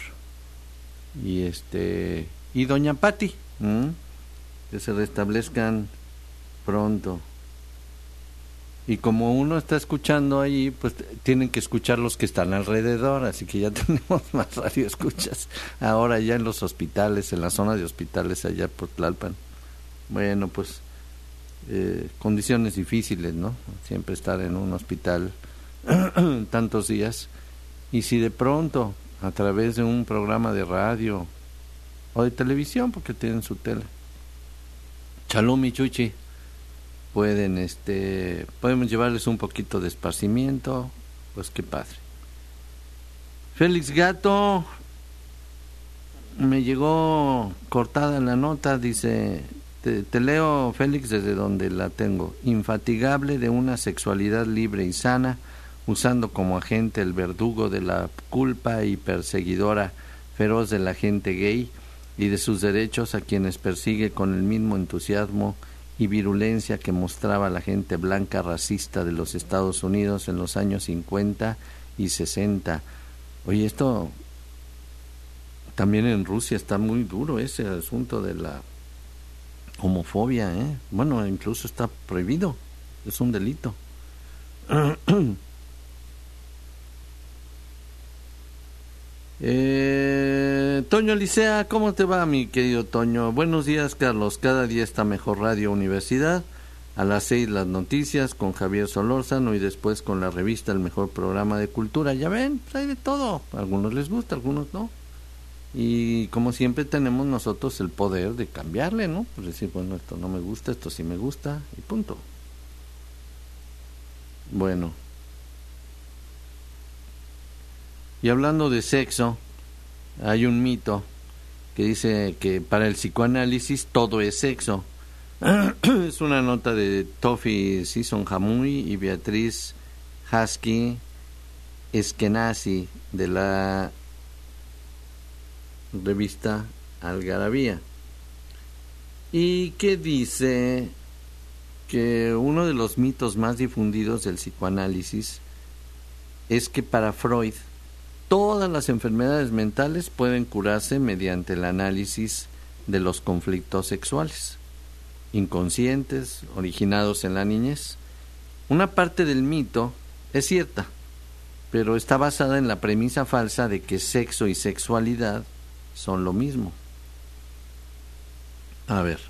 y doña Patty, que se restablezcan pronto. Y como uno está escuchando allí, pues tienen que escuchar los que están alrededor, así que ya tenemos más radioescuchas ahora ya en los hospitales, en la zona de hospitales allá por Tlalpan. Bueno, pues condiciones difíciles, ¿no? Siempre estar en un hospital tantos días. Y si de pronto, a través de un programa de radio o de televisión, porque tienen su tele, Chalum y Chuchi, podemos llevarles un poquito de esparcimiento, pues qué padre. Félix Gato, me llegó cortada la nota, dice, te leo, Félix, desde donde la tengo. Infatigable de una sexualidad libre y sana, usando como agente el verdugo de la culpa y perseguidora feroz de la gente gay y de sus derechos, a quienes persigue con el mismo entusiasmo y virulencia que mostraba la gente blanca racista de los Estados Unidos en los años 50 y 60. Oye, esto también en Rusia está muy duro, ese asunto de la homofobia, ¿eh? Bueno, incluso está prohibido, es un delito. Toño Licea, ¿cómo te va, mi querido Toño? Buenos días, Carlos. Cada día está mejor Radio Universidad. A las 6 las noticias con Javier Solórzano y después con la revista El Mejor Programa de Cultura. Ya ven, pues hay de todo. A algunos les gusta, a algunos no. Y como siempre tenemos nosotros el poder de cambiarle, ¿no? Pues decir, bueno, esto no me gusta, esto sí me gusta y punto. Bueno. Y hablando de sexo, hay un mito que dice que para el psicoanálisis todo es sexo. Es una nota de Tofi Sison Jamuy y Beatriz Husky Eskenazi, de la revista Algarabía, y que dice que uno de los mitos más difundidos del psicoanálisis es que para Freud todas las enfermedades mentales pueden curarse mediante el análisis de los conflictos sexuales inconscientes originados en la niñez. Una parte del mito es cierta, pero está basada en la premisa falsa de que sexo y sexualidad son lo mismo. A ver,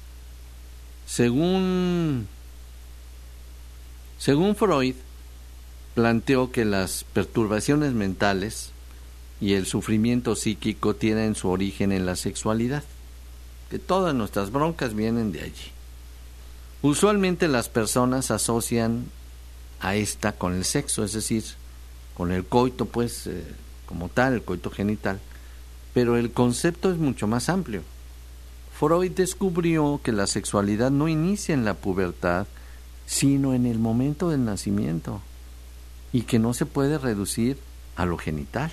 según Freud, planteó que las perturbaciones mentales y el sufrimiento psíquico tienen su origen en la sexualidad, que todas nuestras broncas vienen de allí. Usualmente las personas asocian a esta con el sexo, es decir, con el coito, pues, como tal, el coito genital, pero el concepto es mucho más amplio. Freud descubrió que la sexualidad no inicia en la pubertad, sino en el momento del nacimiento, y que no se puede reducir a lo genital.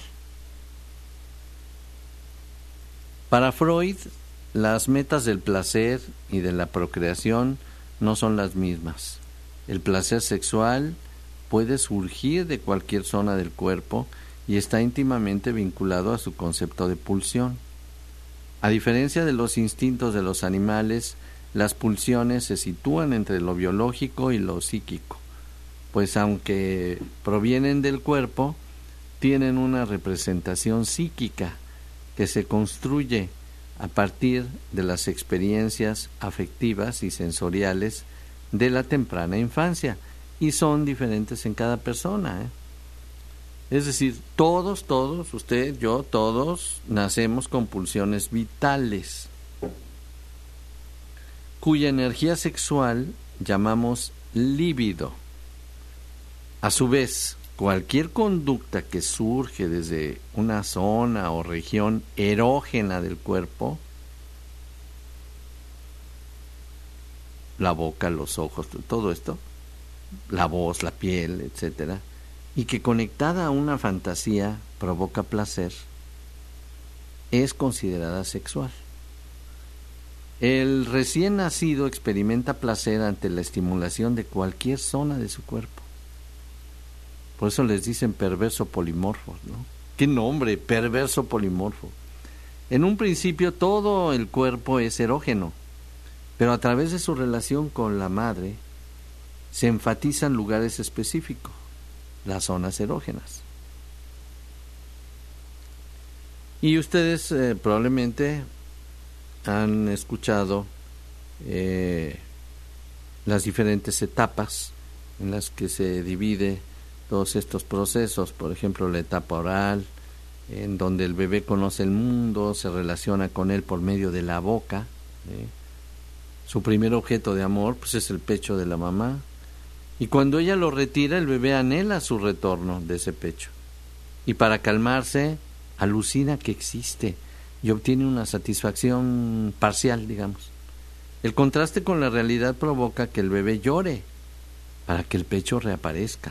Para Freud, las metas del placer y de la procreación no son las mismas. El placer sexual puede surgir de cualquier zona del cuerpo y está íntimamente vinculado a su concepto de pulsión. A diferencia de los instintos de los animales, las pulsiones se sitúan entre lo biológico y lo psíquico, pues aunque provienen del cuerpo, tienen una representación psíquica que se construye a partir de las experiencias afectivas y sensoriales de la temprana infancia, y son diferentes en cada persona, Es decir, todos, usted, yo, todos nacemos con pulsiones vitales, cuya energía sexual llamamos líbido. A su vez, cualquier conducta que surge desde una zona o región erógena del cuerpo, la boca, los ojos, todo esto, la voz, la piel, etcétera, y que conectada a una fantasía provoca placer, es considerada sexual. El recién nacido experimenta placer ante la estimulación de cualquier zona de su cuerpo. Por eso les dicen perverso polimorfos, ¿no? ¡Qué nombre! Perverso polimorfo. En un principio todo el cuerpo es erógeno, pero a través de su relación con la madre se enfatizan lugares específicos, las zonas erógenas. Y ustedes probablemente han escuchado las diferentes etapas en las que se divide todos estos procesos. Por ejemplo, la etapa oral, en donde el bebé conoce el mundo, se relaciona con él por medio de la boca. Su primer objeto de amor, pues, es el pecho de la mamá. Y cuando ella lo retira, el bebé anhela su retorno de ese pecho. Y para calmarse, alucina que existe y obtiene una satisfacción parcial, digamos. El contraste con la realidad provoca que el bebé llore para que el pecho reaparezca.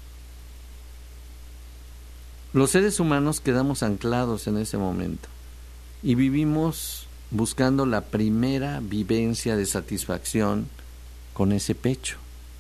Los seres humanos quedamos anclados en ese momento y vivimos buscando la primera vivencia de satisfacción con ese pecho,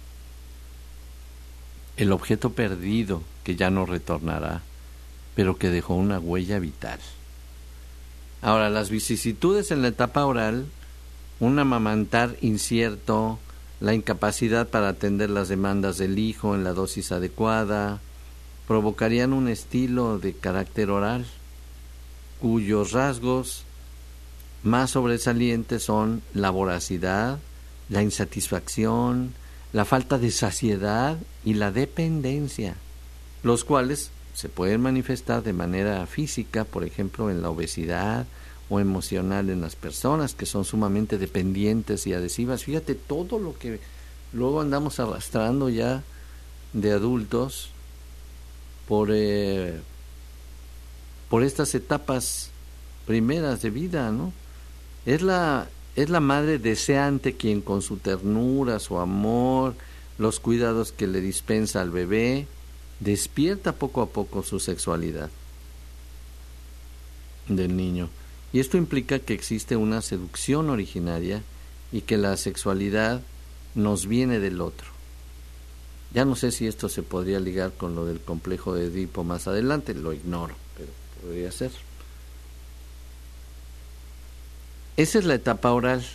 el objeto perdido que ya no retornará, pero que dejó una huella vital. Ahora, las vicisitudes en la etapa oral, un amamantar incierto, la incapacidad para atender las demandas del hijo en la dosis adecuada, provocarían un estilo de carácter oral, cuyos rasgos más sobresalientes son la voracidad, la insatisfacción, la falta de saciedad y la dependencia, los cuales se pueden manifestar de manera física, por ejemplo, en la obesidad, o emocional en las personas que son sumamente dependientes y adhesivas. Fíjate todo lo que luego andamos arrastrando ya de adultos por estas etapas primeras de vida, ¿no? Es la madre deseante quien con su ternura, su amor, los cuidados que le dispensa al bebé, despierta poco a poco su sexualidad del niño. Y esto implica que existe una seducción originaria y que la sexualidad nos viene del otro. Ya no sé si esto se podría ligar con lo del complejo de Edipo más adelante, lo ignoro, pero podría ser. Esa es la etapa oral.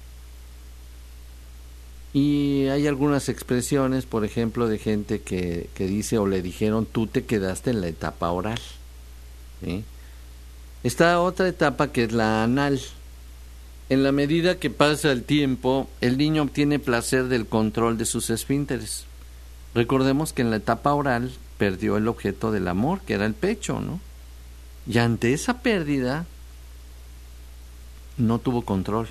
Y hay algunas expresiones, por ejemplo, de gente que dice o le dijeron, tú te quedaste en la etapa oral, ¿sí? Está otra etapa que es la anal. En la medida que pasa el tiempo, el niño obtiene placer del control de sus esfínteres. Recordemos que en la etapa oral perdió el objeto del amor, que era el pecho, ¿no? Y ante esa pérdida no tuvo control.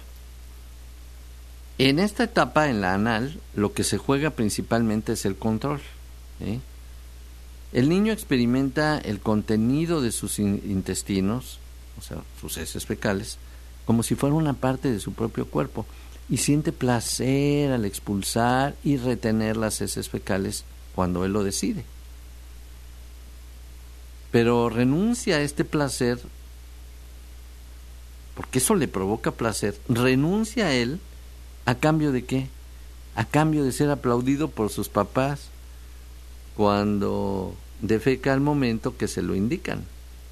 En esta etapa, en la anal, lo que se juega principalmente es el control, ¿sí? El niño experimenta el contenido de sus intestinos, o sea, sus heces fecales, como si fuera una parte de su propio cuerpo, y siente placer al expulsar y retener las heces fecales cuando él lo decide. Pero renuncia a este placer, porque eso le provoca placer, renuncia a él, ¿a cambio de qué? A cambio de ser aplaudido por sus papás cuando defeca al momento que se lo indican.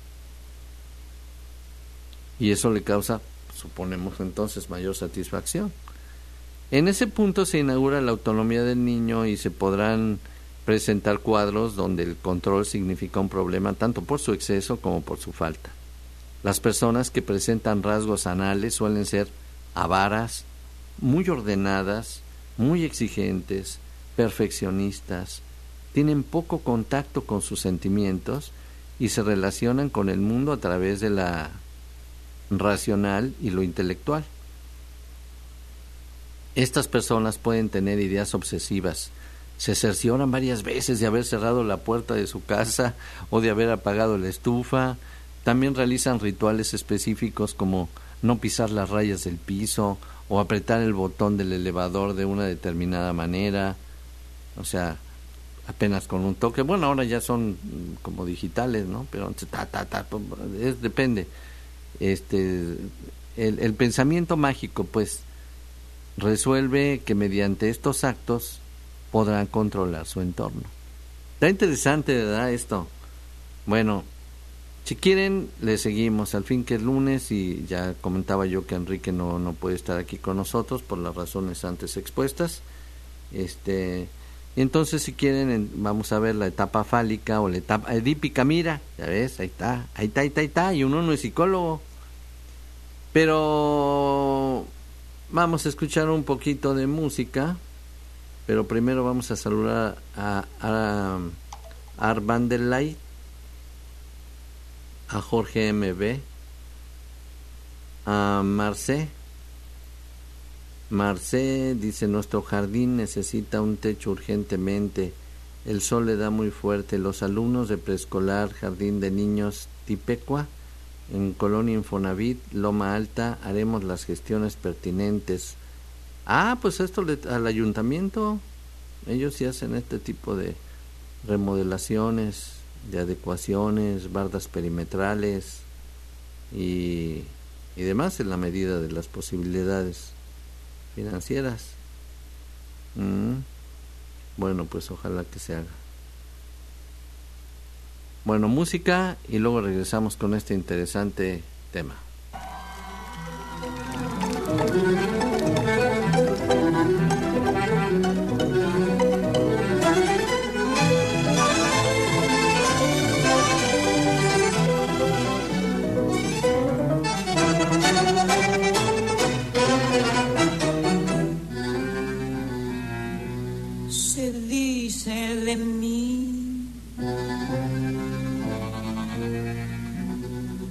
Y eso le causa, suponemos entonces, mayor satisfacción. En ese punto se inaugura la autonomía del niño y se podrán presentar cuadros donde el control significa un problema tanto por su exceso como por su falta. Las personas que presentan rasgos anales suelen ser avaras, muy ordenadas, muy exigentes, perfeccionistas, tienen poco contacto con sus sentimientos y se relacionan con el mundo a través de la racional y lo intelectual. Estas personas pueden tener ideas obsesivas, se cercioran varias veces de haber cerrado la puerta de su casa o de haber apagado la estufa. También realizan rituales específicos como no pisar las rayas del piso o apretar el botón del elevador de una determinada manera, o sea, apenas con un toque. Bueno, ahora ya son como digitales, ¿no? Pero antes depende. El pensamiento mágico, pues, resuelve que mediante estos actos podrán controlar su entorno. Está interesante, ¿verdad? Esto. Bueno, si quieren, le seguimos. Al fin que es lunes y ya comentaba yo que Enrique no puede estar aquí con nosotros por las razones antes expuestas. Entonces, si quieren, vamos a ver la etapa fálica o la etapa edípica. Mira, ya ves, ahí está. Y uno no es psicólogo. Pero vamos a escuchar un poquito de música. Pero primero vamos a saludar a Arbandelay, a Jorge MB, a Marcé. Marcé dice: nuestro jardín necesita un techo urgentemente, el sol le da muy fuerte. Los alumnos de preescolar, jardín de niños Tipecua, en Colonia Infonavit, Loma Alta, haremos las gestiones pertinentes. Pues esto al ayuntamiento, ellos sí hacen este tipo de remodelaciones, de adecuaciones, bardas perimetrales y demás en la medida de las posibilidades financieras. Bueno, pues ojalá que se haga. Bueno, música y luego regresamos con este interesante tema. Se dice de mí,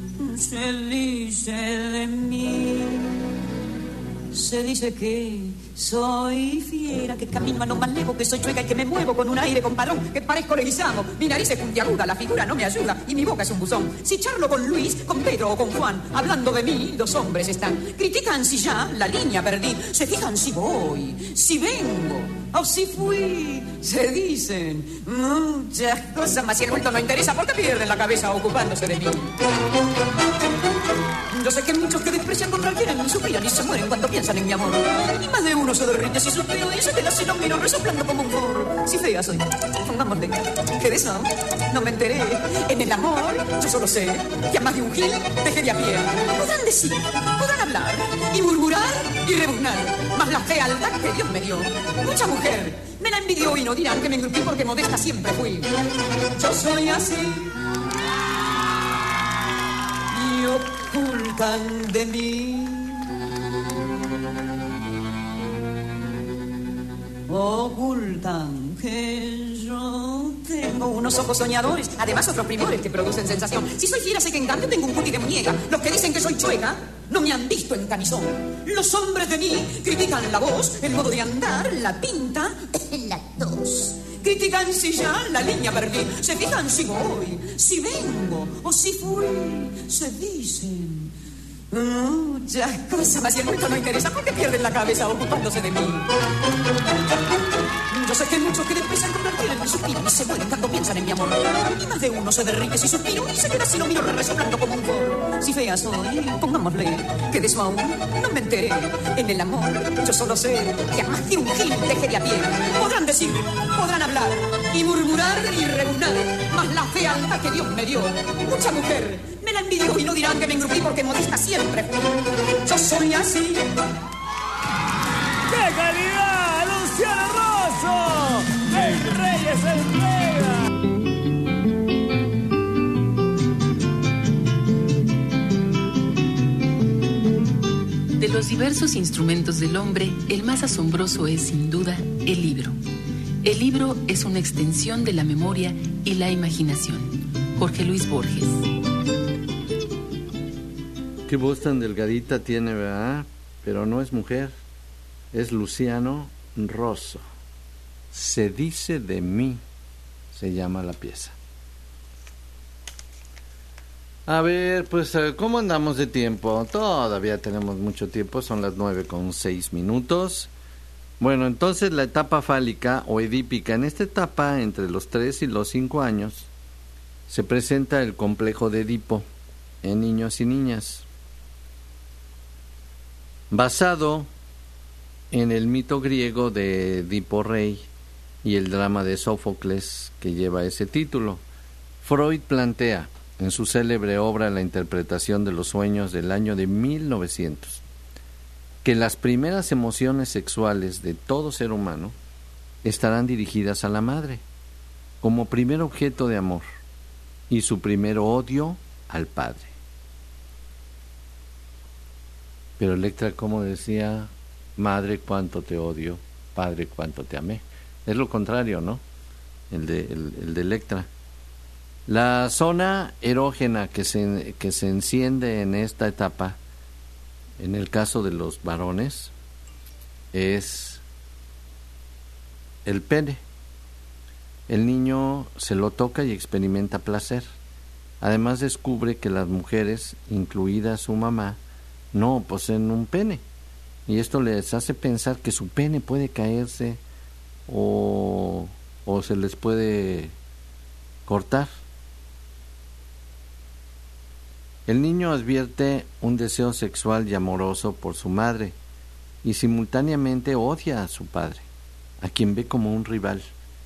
se dice de mí, se dice que Soy fiera, que camino a no más lejos, que soy chueca y que me muevo con un aire compadrón, que parezco leguizamo. Mi nariz es puntiaguda, la figura no me ayuda y mi boca es un buzón. Si charlo con Luis, con Pedro o con Juan, hablando de mí, dos hombres están. Critican si ya la línea perdí, se fijan si voy, si vengo o si fui. Se dicen muchas cosas, mas si el vuelto no interesa, ¿por qué pierden la cabeza ocupándose de mí? Yo sé que muchos que desprecian contra quieren ni suspiran y se mueren cuando piensan en mi amor. Y más de uno se derrite si suspiro y se queda si lo miro resoplando como un forro. Si fea soy, pongámosle, que de eso no me enteré. En el amor yo solo sé que a más de un gil dejé de a pie. Podrán decir, podrán hablar y murmurar y rebuznar, mas la fealdad que Dios me dio, mucha mujer me la envidió y no dirán que me engrupí porque modesta siempre fui. Yo soy así. Ocultan de mí, ocultan que yo tengo unos ojos soñadores, además otros primores que producen sensación. Si soy fiera sé que en cambio tengo un cutis de muñeca. Los que dicen que soy chueca no me han visto en camisón. Los hombres de mí critican la voz, el modo de andar, la pinta, la tos. Critican si ya la línea perdí, se fijan si voy, si vengo o si fui. Se dicen muchas cosas, mas si el vuelto no interesa, ¿por qué pierden la cabeza ocupándose de mí? Yo sé que hay muchos que desprecian cuando quieren y suspiran y se mueren cuando piensan en mi amor. Y más de uno se derrite si suspiro y se queda si lo miro resoplando como un forro. Si fea soy, pongámosle, que de eso aún no me enteré. En el amor yo solo sé que a más de un gil dejé de a pie. Podrán decir, podrán hablar y murmurar y rebuznar, mas la fealdad que Dios me dio, mucha mujer me la envidió y no dirán que me engrupí porque modesta siempre fui. Yo soy así. ¡Qué calidad! ¡Luciano Rosso! ¡El rey es entrega! De los diversos instrumentos del hombre, el más asombroso es, sin duda, el libro. El libro es una extensión de la memoria y la imaginación. Jorge Luis Borges. Qué voz tan delgadita tiene, ¿verdad? Pero no es mujer, es Luciano Rosso. Se dice de mí, se llama la pieza. A ver, pues, ¿cómo andamos de tiempo? Todavía tenemos mucho tiempo, son las 9:06. Bueno, entonces la etapa fálica o edípica. En esta etapa, entre los 3 y los 5 años, se presenta el complejo de Edipo en niños y niñas, basado en el mito griego de Edipo Rey y el drama de Sófocles que lleva ese título. Freud plantea en su célebre obra La interpretación de los sueños del año de 1900 que las primeras emociones sexuales de todo ser humano estarán dirigidas a la madre como primer objeto de amor y su primer odio al padre. Pero Electra, como decía, madre, cuánto te odio, padre, cuánto te amé. Es lo contrario, ¿no? El de Electra. La zona erógena que se enciende en esta etapa, en el caso de los varones, es el pene. El niño se lo toca y experimenta placer. Además descubre que las mujeres, incluida su mamá, no poseen un pene. Y esto les hace pensar que su pene puede caerse o se les puede cortar. El niño advierte un deseo sexual y amoroso por su madre y simultáneamente odia a su padre, a quien ve como un rival.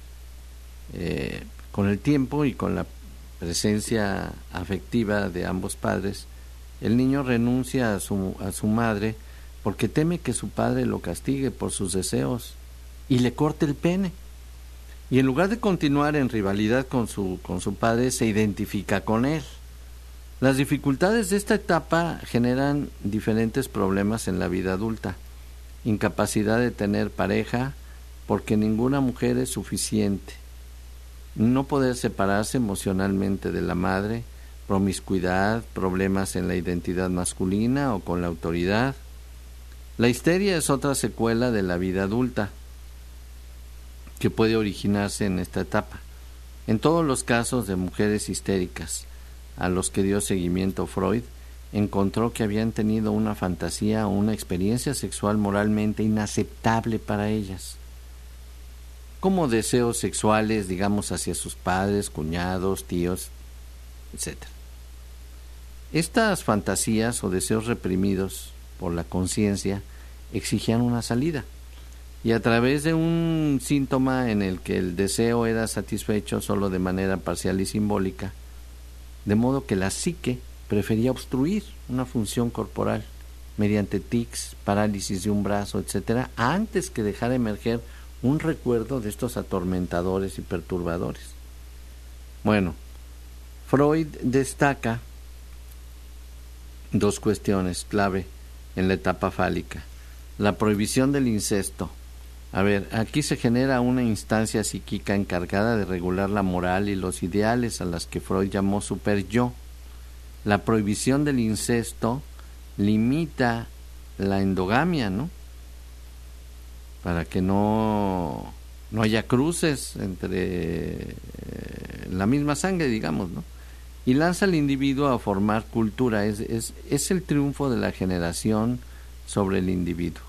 Con el tiempo y con la presencia afectiva de ambos padres, el niño renuncia a su madre porque teme que su padre lo castigue por sus deseos y le corte el pene. Y en lugar de continuar en rivalidad con su padre, se identifica con él. Las dificultades de esta etapa generan diferentes problemas en la vida adulta. Incapacidad de tener pareja porque ninguna mujer es suficiente. No poder separarse emocionalmente de la madre, promiscuidad, problemas en la identidad masculina o con la autoridad. La histeria es otra secuela de la vida adulta que puede originarse en esta etapa. En todos los casos de mujeres histéricas a los que dio seguimiento Freud, encontró que habían tenido una fantasía o una experiencia sexual moralmente inaceptable para ellas, como deseos sexuales, digamos, hacia sus padres, cuñados, tíos, etc. Estas fantasías o deseos reprimidos por la conciencia exigían una salida, y a través de un síntoma en el que el deseo era satisfecho solo de manera parcial y simbólica, de modo que la psique prefería obstruir una función corporal mediante tics, parálisis de un brazo, etc., antes que dejar emerger un recuerdo de estos atormentadores y perturbadores. Bueno, Freud destaca dos cuestiones clave en la etapa fálica: la prohibición del incesto. A ver, aquí se genera una instancia psíquica encargada de regular la moral y los ideales a las que Freud llamó super-yo. La prohibición del incesto limita la endogamia, ¿no? Para que no haya cruces entre la misma sangre, digamos, ¿no? Y lanza al individuo a formar cultura. Es el triunfo de la generación sobre el individuo.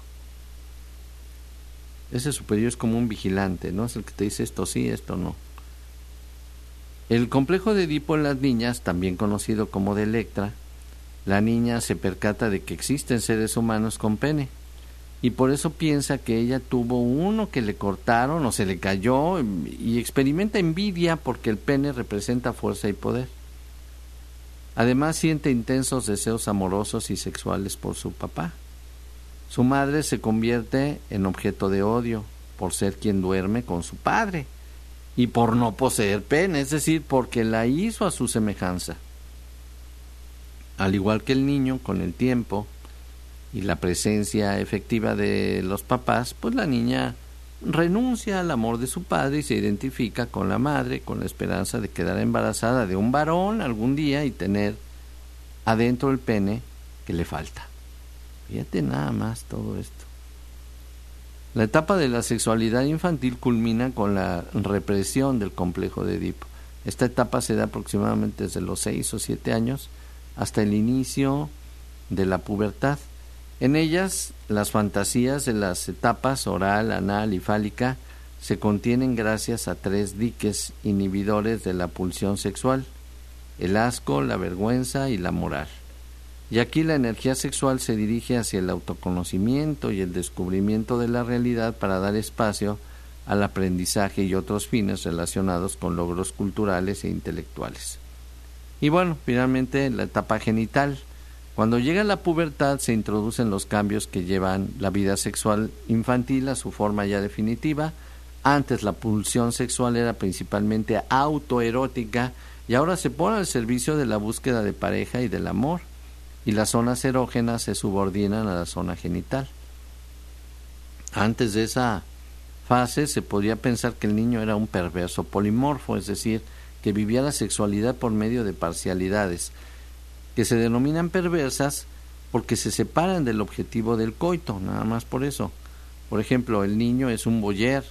Ese superior es como un vigilante, ¿no? Es el que te dice esto sí, esto no. El complejo de Edipo en las niñas, también conocido como de Electra, la niña se percata de que existen seres humanos con pene, y por eso piensa que ella tuvo uno que le cortaron o se le cayó, y experimenta envidia porque el pene representa fuerza y poder. Además siente intensos deseos amorosos y sexuales por su papá. Su madre se convierte en objeto de odio por ser quien duerme con su padre y por no poseer pene, es decir, porque la hizo a su semejanza. Al igual que el niño, con el tiempo y la presencia efectiva de los papás, pues la niña renuncia al amor de su padre y se identifica con la madre, con la esperanza de quedar embarazada de un varón algún día y tener adentro el pene que le falta. Fíjate nada más todo esto. La etapa de la sexualidad infantil culmina con la represión del complejo de Edipo. Esta etapa se da aproximadamente desde los 6 o 7 años hasta el inicio de la pubertad. En ellas, las fantasías de las etapas oral, anal y fálica se contienen gracias a 3 diques inhibidores de la pulsión sexual: el asco, la vergüenza y la moral. Y aquí la energía sexual se dirige hacia el autoconocimiento y el descubrimiento de la realidad para dar espacio al aprendizaje y otros fines relacionados con logros culturales e intelectuales. Y bueno, finalmente la etapa genital. Cuando llega la pubertad se introducen los cambios que llevan la vida sexual infantil a su forma ya definitiva. Antes la pulsión sexual era principalmente autoerótica y ahora se pone al servicio de la búsqueda de pareja y del amor, y las zonas erógenas se subordinan a la zona genital. Antes de esa fase se podía pensar que el niño era un perverso polimorfo, es decir, que vivía la sexualidad por medio de parcialidades, que se denominan perversas porque se separan del objetivo del coito, nada más por eso. Por ejemplo, el niño es un voyeur,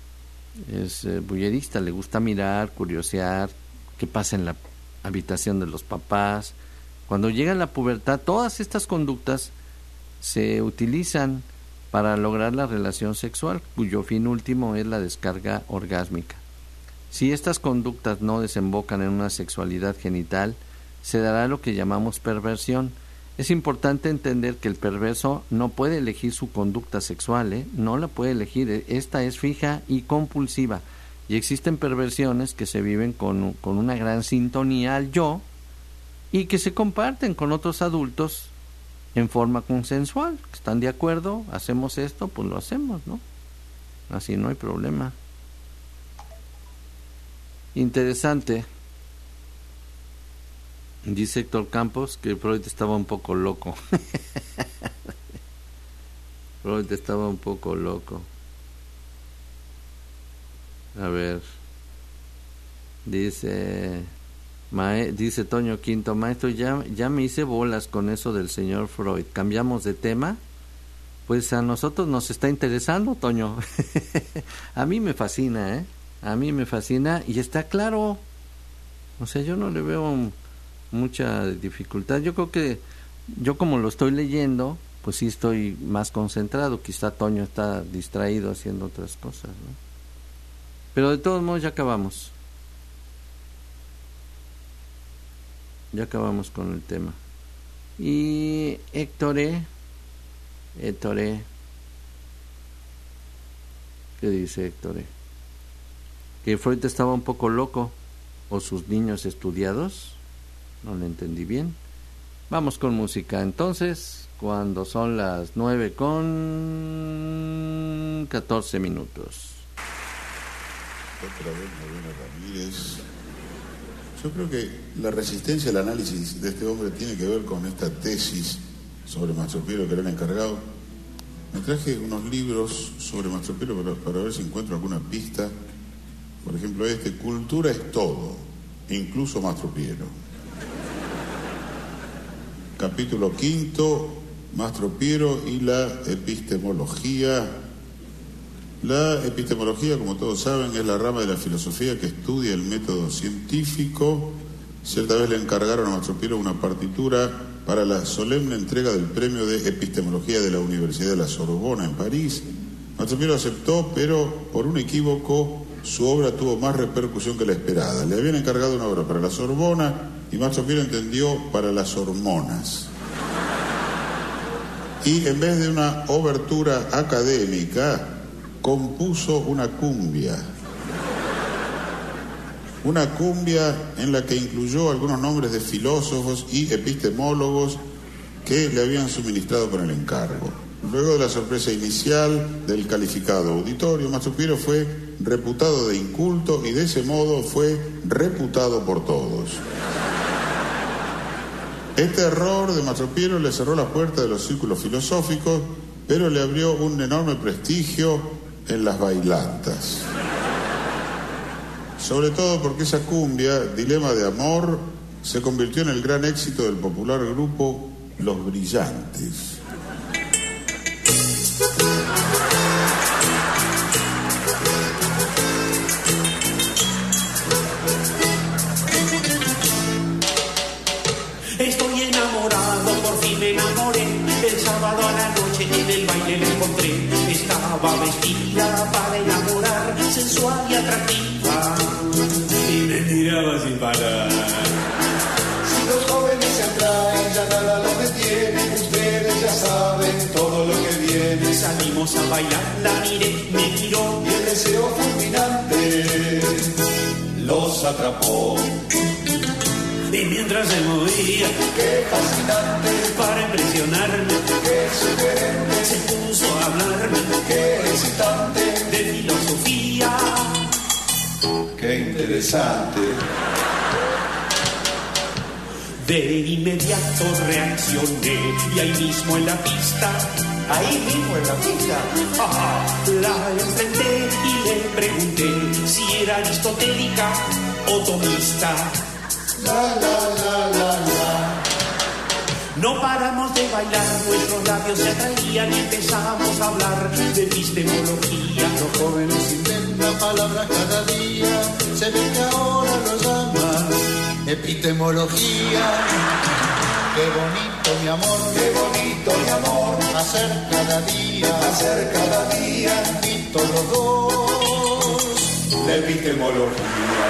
es voyerista, le gusta mirar, curiosear qué pasa en la habitación de los papás. Cuando llega la pubertad, todas estas conductas se utilizan para lograr la relación sexual, cuyo fin último es la descarga orgásmica. Si estas conductas no desembocan en una sexualidad genital, se dará lo que llamamos perversión. Es importante entender que el perverso no puede elegir su conducta sexual, no la puede elegir, esta es fija y compulsiva. Y existen perversiones que se viven con una gran sintonía al yo y que se comparten con otros adultos en forma consensual. ¿Están de acuerdo? ¿Hacemos esto? Pues lo hacemos, ¿no? Así no hay problema. Interesante. Dice Héctor Campos que Freud estaba un poco loco. Freud estaba un poco loco. A ver. Dice Toño Quinto: maestro, ya me hice bolas con eso del señor Freud. ¿Cambiamos de tema? pues a nosotros nos está interesando, Toño. A mí me fascina, A mí me fascina y está claro. O sea, yo no le veo mucha dificultad. Yo creo que yo como lo estoy leyendo, pues sí estoy más concentrado. Quizá Toño está distraído haciendo otras cosas, ¿no? Pero de todos modos ya acabamos. Ya acabamos con el tema. Y Héctoré, ¿qué dice Héctoré? Que Freud estaba un poco loco, o sus niños estudiados, no lo entendí bien. Vamos con música entonces, cuando son las 9:14. Otra vez Moreno Ramírez. Yo creo que la resistencia al análisis de este hombre tiene que ver con esta tesis sobre Mastro Piero que le han encargado. Me traje unos libros sobre Mastro Piero para ver si encuentro alguna pista. Por ejemplo, Cultura es todo, incluso Mastro Piero. Capítulo 5, Mastro Piero y la epistemología. La epistemología, como todos saben, es la rama de la filosofía que estudia el método científico. Cierta vez le encargaron a Mastro Piero una partitura para la solemne entrega del premio de epistemología de la Universidad de la Sorbona en París. Mastro Piero aceptó, pero por un equívoco su obra tuvo más repercusión que la esperada. Le habían encargado una obra para la Sorbona y Mastro Piero entendió para las hormonas. Y en vez de una obertura académica, compuso una cumbia en la que incluyó algunos nombres de filósofos y epistemólogos que le habían suministrado con el encargo. Luego de la sorpresa inicial del calificado auditorio, Mastro Piero fue reputado de inculto y de ese modo fue reputado por todos. Este error de Mastro Piero le cerró la puerta de los círculos filosóficos, pero le abrió un enorme prestigio en las bailantas. Sobre todo porque esa cumbia, Dilema de Amor, se convirtió en el gran éxito del popular grupo Los Brillantes. Estoy enamorado, por fin me enamoré. El sábado a la noche en el baile me encontré. Estaba vestida para enamorar, sensual y atractiva, y me miraba sin parar. Si los jóvenes se atraen, ya nada los detiene. Ustedes ya saben todo lo que viene. Salimos a bailar, la miré, me miró, y el deseo fulminante los atrapó. Y mientras se movía, qué fascinante, para impresionarme, qué sugerente, se puso a hablarme, qué excitante, de filosofía, qué interesante. De inmediato reaccioné y ahí mismo en la pista, la enfrenté y le pregunté si era aristotélica o tomista. La, la, la, la, la. No paramos de bailar, nuestros labios se atraían y empezamos a hablar de epistemología. Los jóvenes inventan palabras cada día, se ve que ahora lo llaman epistemología. Qué bonito mi amor, qué bonito mi amor, hacer cada día, invito los dos, la epistemología.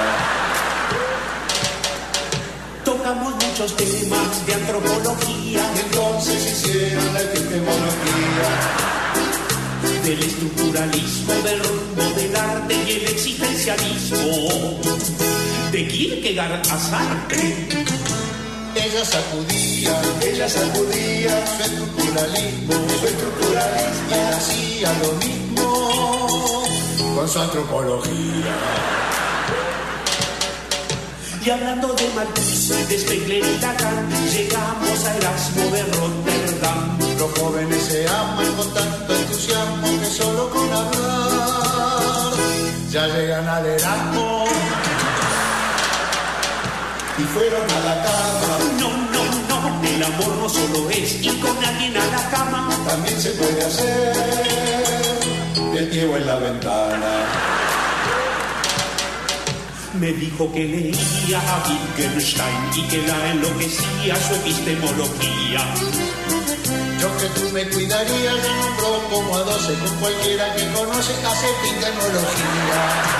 Tocamos muchos temas de antropología, y entonces hicieron la epistemología. Del estructuralismo, del rumbo del arte y el existencialismo, de Kierkegaard a Sartre. Ella sacudía su estructuralismo, y él hacía lo mismo con su antropología. Y hablando de Marcuse, de Spengler y Lacan, llegamos a Erasmo de Rotterdam. Los jóvenes se aman con tanto entusiasmo que solo con hablar ya llegan al Erasmo. Y fueron a la cama. No, el amor no solo es ir con alguien a la cama, también se puede hacer el tiempo en la ventana. Me dijo que leía a Wittgenstein y que la enloquecía su epistemología. Yo que tú me cuidarías, le nombró como a 12 con cualquiera que conoce hace epistemología.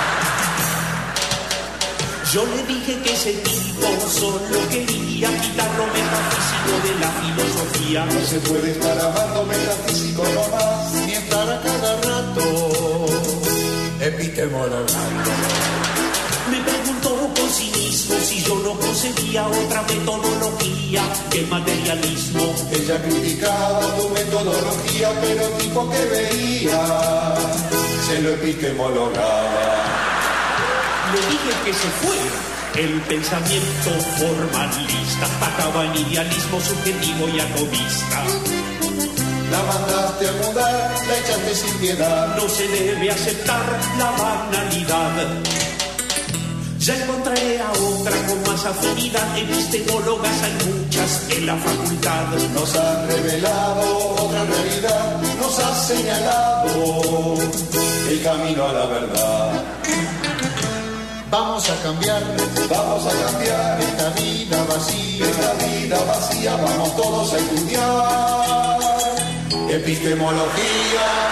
Yo le dije que ese tipo solo quería quitar lo metafísico de la filosofía. No se puede estar amando metafísico nomás, ni estar a cada rato epistemologando. Me preguntó con cinismo si yo no concebía otra metodología que el materialismo. Ella criticaba tu metodología, pero tipo que veía se lo epistemologaba. Le dije que se fuera el pensamiento formalista, atacaba el idealismo subjetivo y atomista. La mandaste a mudar, la echaste sin piedad. No se debe aceptar la banalidad. Ya encontraré a otra con más afinidad. Epistemólogas hay muchas en la facultad. Nos han revelado otra realidad, nos ha señalado el camino a la verdad. Vamos a cambiar esta vida vacía, vamos todos a estudiar epistemología.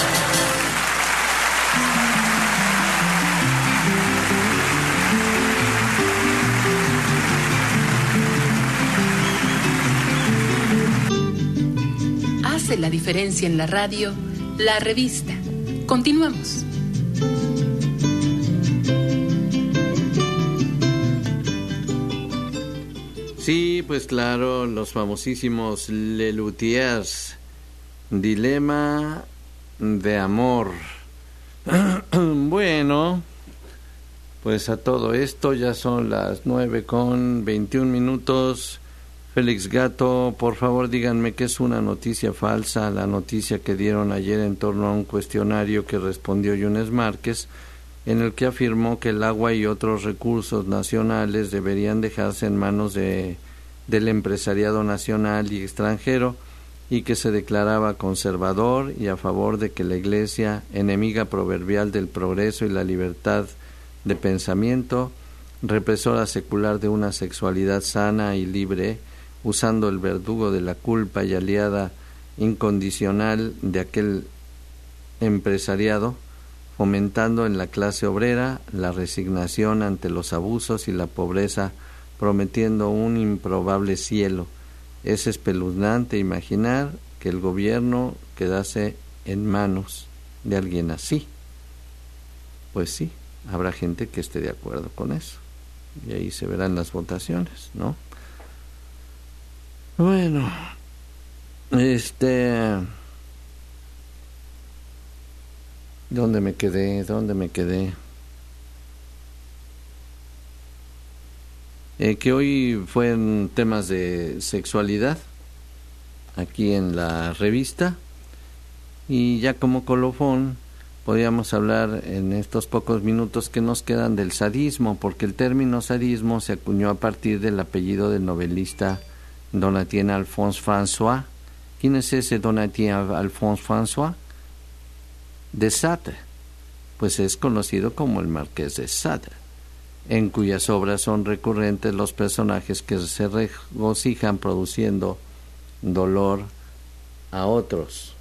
Hace la diferencia en la radio, La Revista. Continuamos. Sí, pues claro, los famosísimos Lelutiers, Dilema de amor. Bueno, pues a todo esto ya son las 9:21. Félix Gato, por favor díganme qué es una noticia falsa, la noticia que dieron ayer en torno a un cuestionario que respondió Yunes Márquez, en el que afirmó que el agua y otros recursos nacionales deberían dejarse en manos del empresariado nacional y extranjero, y que se declaraba conservador y a favor de que la Iglesia, enemiga proverbial del progreso y la libertad de pensamiento, represora secular de una sexualidad sana y libre, usando el verdugo de la culpa y aliada incondicional de aquel empresariado, fomentando en la clase obrera la resignación ante los abusos y la pobreza, prometiendo un improbable cielo. Es espeluznante imaginar que el gobierno quedase en manos de alguien así. Pues sí, habrá gente que esté de acuerdo con eso, y ahí se verán las votaciones, ¿no? Bueno, ¿Dónde me quedé? Que hoy fueron temas de sexualidad aquí en la revista, y ya como colofón podríamos hablar en estos pocos minutos que nos quedan del sadismo, porque el término sadismo se acuñó a partir del apellido del novelista Donatien Alphonse François. ¿Quién es ese Donatien Alphonse François? De Sade, pues es conocido como el Marqués de Sade, en cuyas obras son recurrentes los personajes que se regocijan produciendo dolor a otros.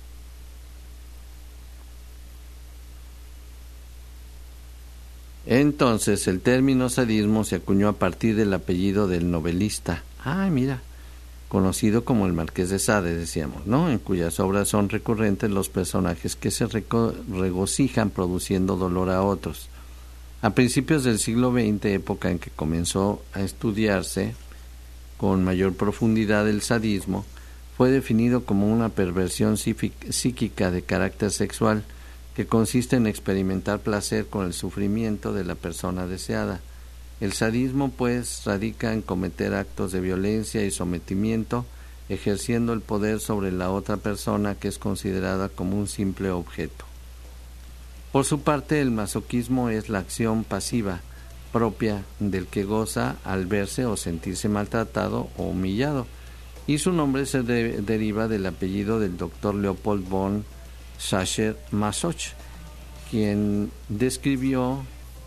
Entonces el término sadismo se acuñó a partir del apellido del novelista, conocido como el Marqués de Sade, decíamos, ¿no? En cuyas obras son recurrentes los personajes que se regocijan produciendo dolor a otros. A principios del siglo XX, época en que comenzó a estudiarse con mayor profundidad el sadismo, fue definido como una perversión psíquica de carácter sexual que consiste en experimentar placer con el sufrimiento de la persona deseada. El sadismo, pues, radica en cometer actos de violencia y sometimiento, ejerciendo el poder sobre la otra persona que es considerada como un simple objeto. Por su parte, el masoquismo es la acción pasiva propia del que goza al verse o sentirse maltratado o humillado, y su nombre se deriva del apellido del doctor Leopold von Sacher-Masoch, quien describió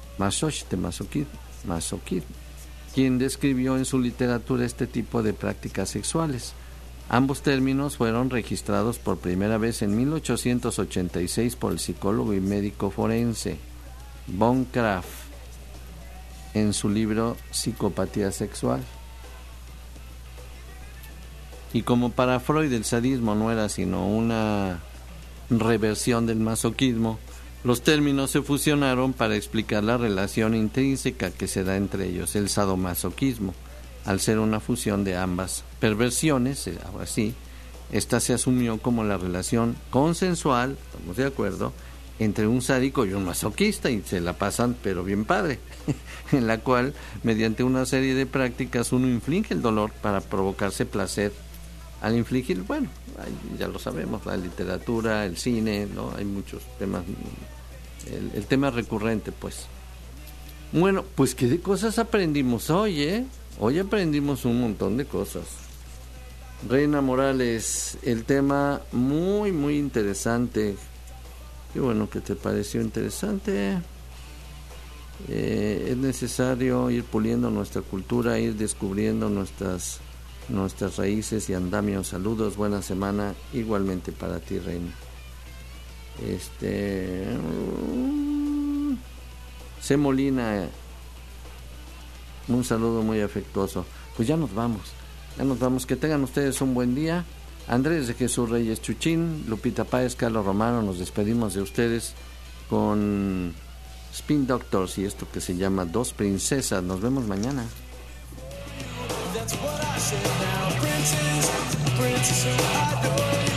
quien describió en su literatura este tipo de prácticas sexuales. Ambos términos fueron registrados por primera vez en 1886 por el psicólogo y médico forense von Kraft en su libro Psicopatía sexual. Y como para Freud el sadismo no era sino una reversión del masoquismo, los términos se fusionaron para explicar la relación intrínseca que se da entre ellos, el sadomasoquismo. Al ser una fusión de ambas perversiones, ahora sí, esta se asumió como la relación consensual, estamos de acuerdo, entre un sádico y un masoquista, y se la pasan pero bien padre, en la cual, mediante una serie de prácticas, uno inflige el dolor para provocarse placer. Al infligir, bueno, ya lo sabemos, la literatura, el cine, ¿no? Hay muchos temas, el tema recurrente, pues. Bueno, pues qué de cosas aprendimos hoy, ¿eh? Hoy aprendimos un montón de cosas. Reina Morales, el tema muy, muy interesante. Qué bueno que te pareció interesante. Es necesario ir puliendo nuestra cultura, ir descubriendo nuestras raíces y andamios. Saludos, buena semana, igualmente para ti, Reina. C. Molina, un saludo muy afectuoso. Pues ya nos vamos, que tengan ustedes un buen día. Andrés de Jesús Reyes Chuchín, Lupita Páez, Carlos Romano, nos despedimos de ustedes con Spin Doctors y esto que se llama Dos Princesas. Nos vemos mañana. That's what I said now, princess, princess, I adore you.